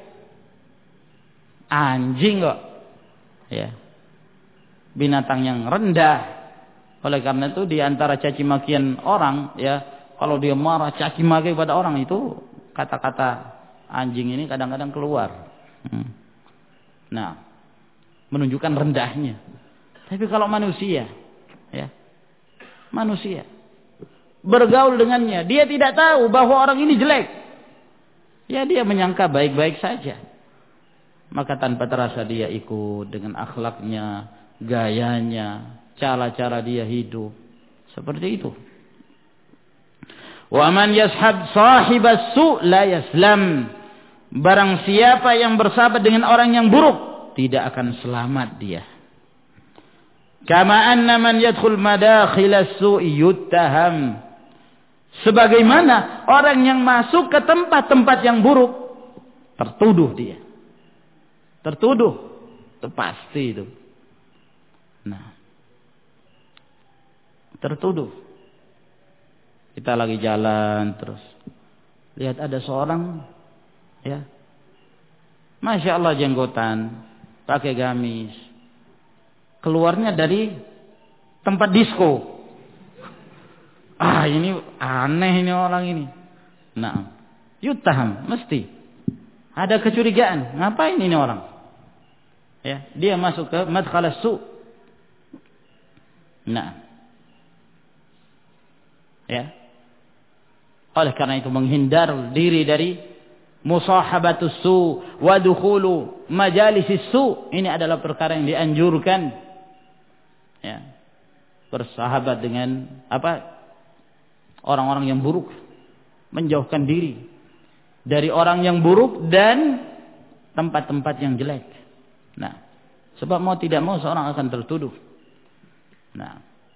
Anjing kok, ya, binatang yang rendah. Oleh karena itu di antara caci makian orang, ya, kalau dia marah caci maki pada orang itu, kata-kata anjing ini kadang-kadang keluar. Hmm. Nah, menunjukkan rendahnya. Tapi kalau manusia, ya, manusia bergaul dengannya, dia tidak tahu bahwa orang ini jelek. Ya, dia menyangka baik-baik saja. Maka tanpa terasa dia ikut dengan akhlaknya, gayanya, cara-cara dia hidup seperti itu. Wa man yashab sahibas su' la yaslam. Barang siapa yang bersahabat dengan orang yang buruk, tidak akan selamat dia. Kama anna man yadkhul madakhilas su'i yuttaham. Sebagaimana orang yang masuk ke tempat-tempat yang buruk, tertuduh dia. Tertuduh. Itu pasti itu. Nah, tertuduh. Kita lagi jalan terus, lihat ada seorang, ya, masya Allah jenggotan, pakai gamis, keluarnya dari tempat disko. Ah, ini aneh ini orang ini. Nah, yutaham, mesti ada kecurigaan. Ngapain ini orang? Ya, dia masuk ke madkhalas su'. Nah, ya. Oleh karena itu menghindar diri dari musahabatus su' wa dukhulu majalisis su'. Ini adalah perkara yang dianjurkan. Ya. Bersahabat dengan apa? Orang-orang yang buruk. Menjauhkan diri dari orang yang buruk dan tempat-tempat yang jelek. Nah, sebab mau tidak mau seorang akan tertuduh. Nah,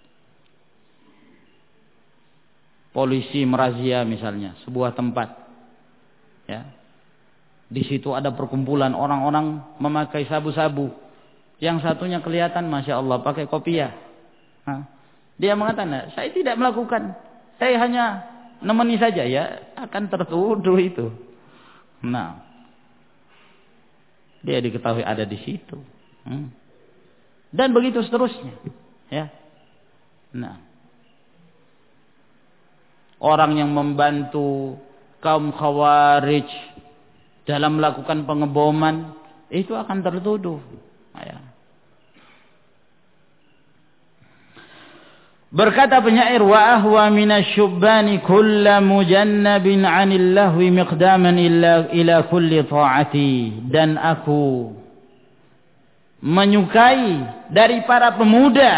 polisi merazia misalnya sebuah tempat, ya, di situ ada perkumpulan orang-orang memakai sabu-sabu, yang satunya kelihatan masya Allah pakai kopiah. Nah, dia mengatakan, saya tidak melakukan, saya hanya nemeni saja, ya, akan tertuduh itu. Nah, dia diketahui ada di situ, hmm. dan begitu seterusnya, ya. Nah, orang yang membantu kaum khawarij dalam melakukan pengeboman itu akan tertuduh, ya. Berkata penyair, wa ahwa minasyubbani kulla mujannabin 'anil lahwi miqdaman illa ila kulli ta'ati. Dan aku menyukai dari para pemuda,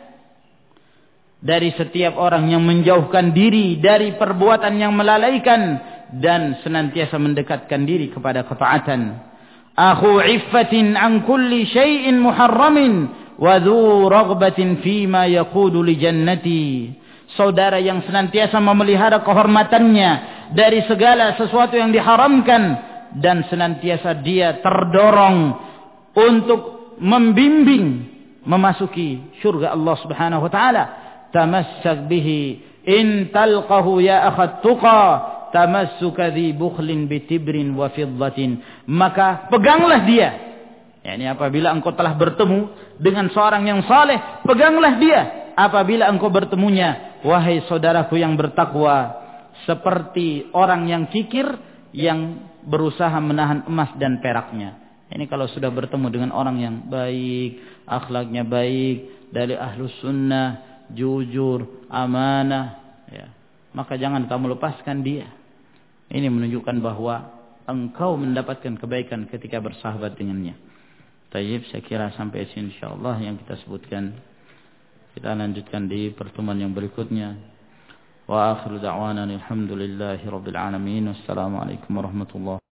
dari setiap orang yang menjauhkan diri dari perbuatan yang melalaikan dan senantiasa mendekatkan diri kepada ketaatan. Akhu iffatin an kulli syai'in muharramin wa dzu raghbatin fima yaqudu li jannati. Saudara yang senantiasa memelihara kehormatannya dari segala sesuatu yang diharamkan dan senantiasa dia terdorong untuk membimbing memasuki surga Allah Subhanahu wa taala. Tamassak bihi in talqahu ya akhat tuqa tamassuka dhi bukhlin bitibrin wa fiddatin. Maka peganglah dia. Ya, ini apabila engkau telah bertemu dengan seorang yang saleh, peganglah dia. Apabila engkau bertemunya, wahai saudaraku yang bertakwa, seperti orang yang kikir yang berusaha menahan emas dan peraknya. Ini kalau sudah bertemu dengan orang yang baik, akhlaknya baik, dari ahlus sunnah, jujur, amanah, ya, maka jangan kamu lepaskan dia. Ini menunjukkan bahwa engkau mendapatkan kebaikan ketika bersahabat dengannya. Tayyib, saya kira sampai sini insyaallah yang kita sebutkan. Kita lanjutkan di pertemuan yang berikutnya. Wa akhiru da'wana alhamdulillahi rabbil alamin. Wassalamualaikum warahmatullahi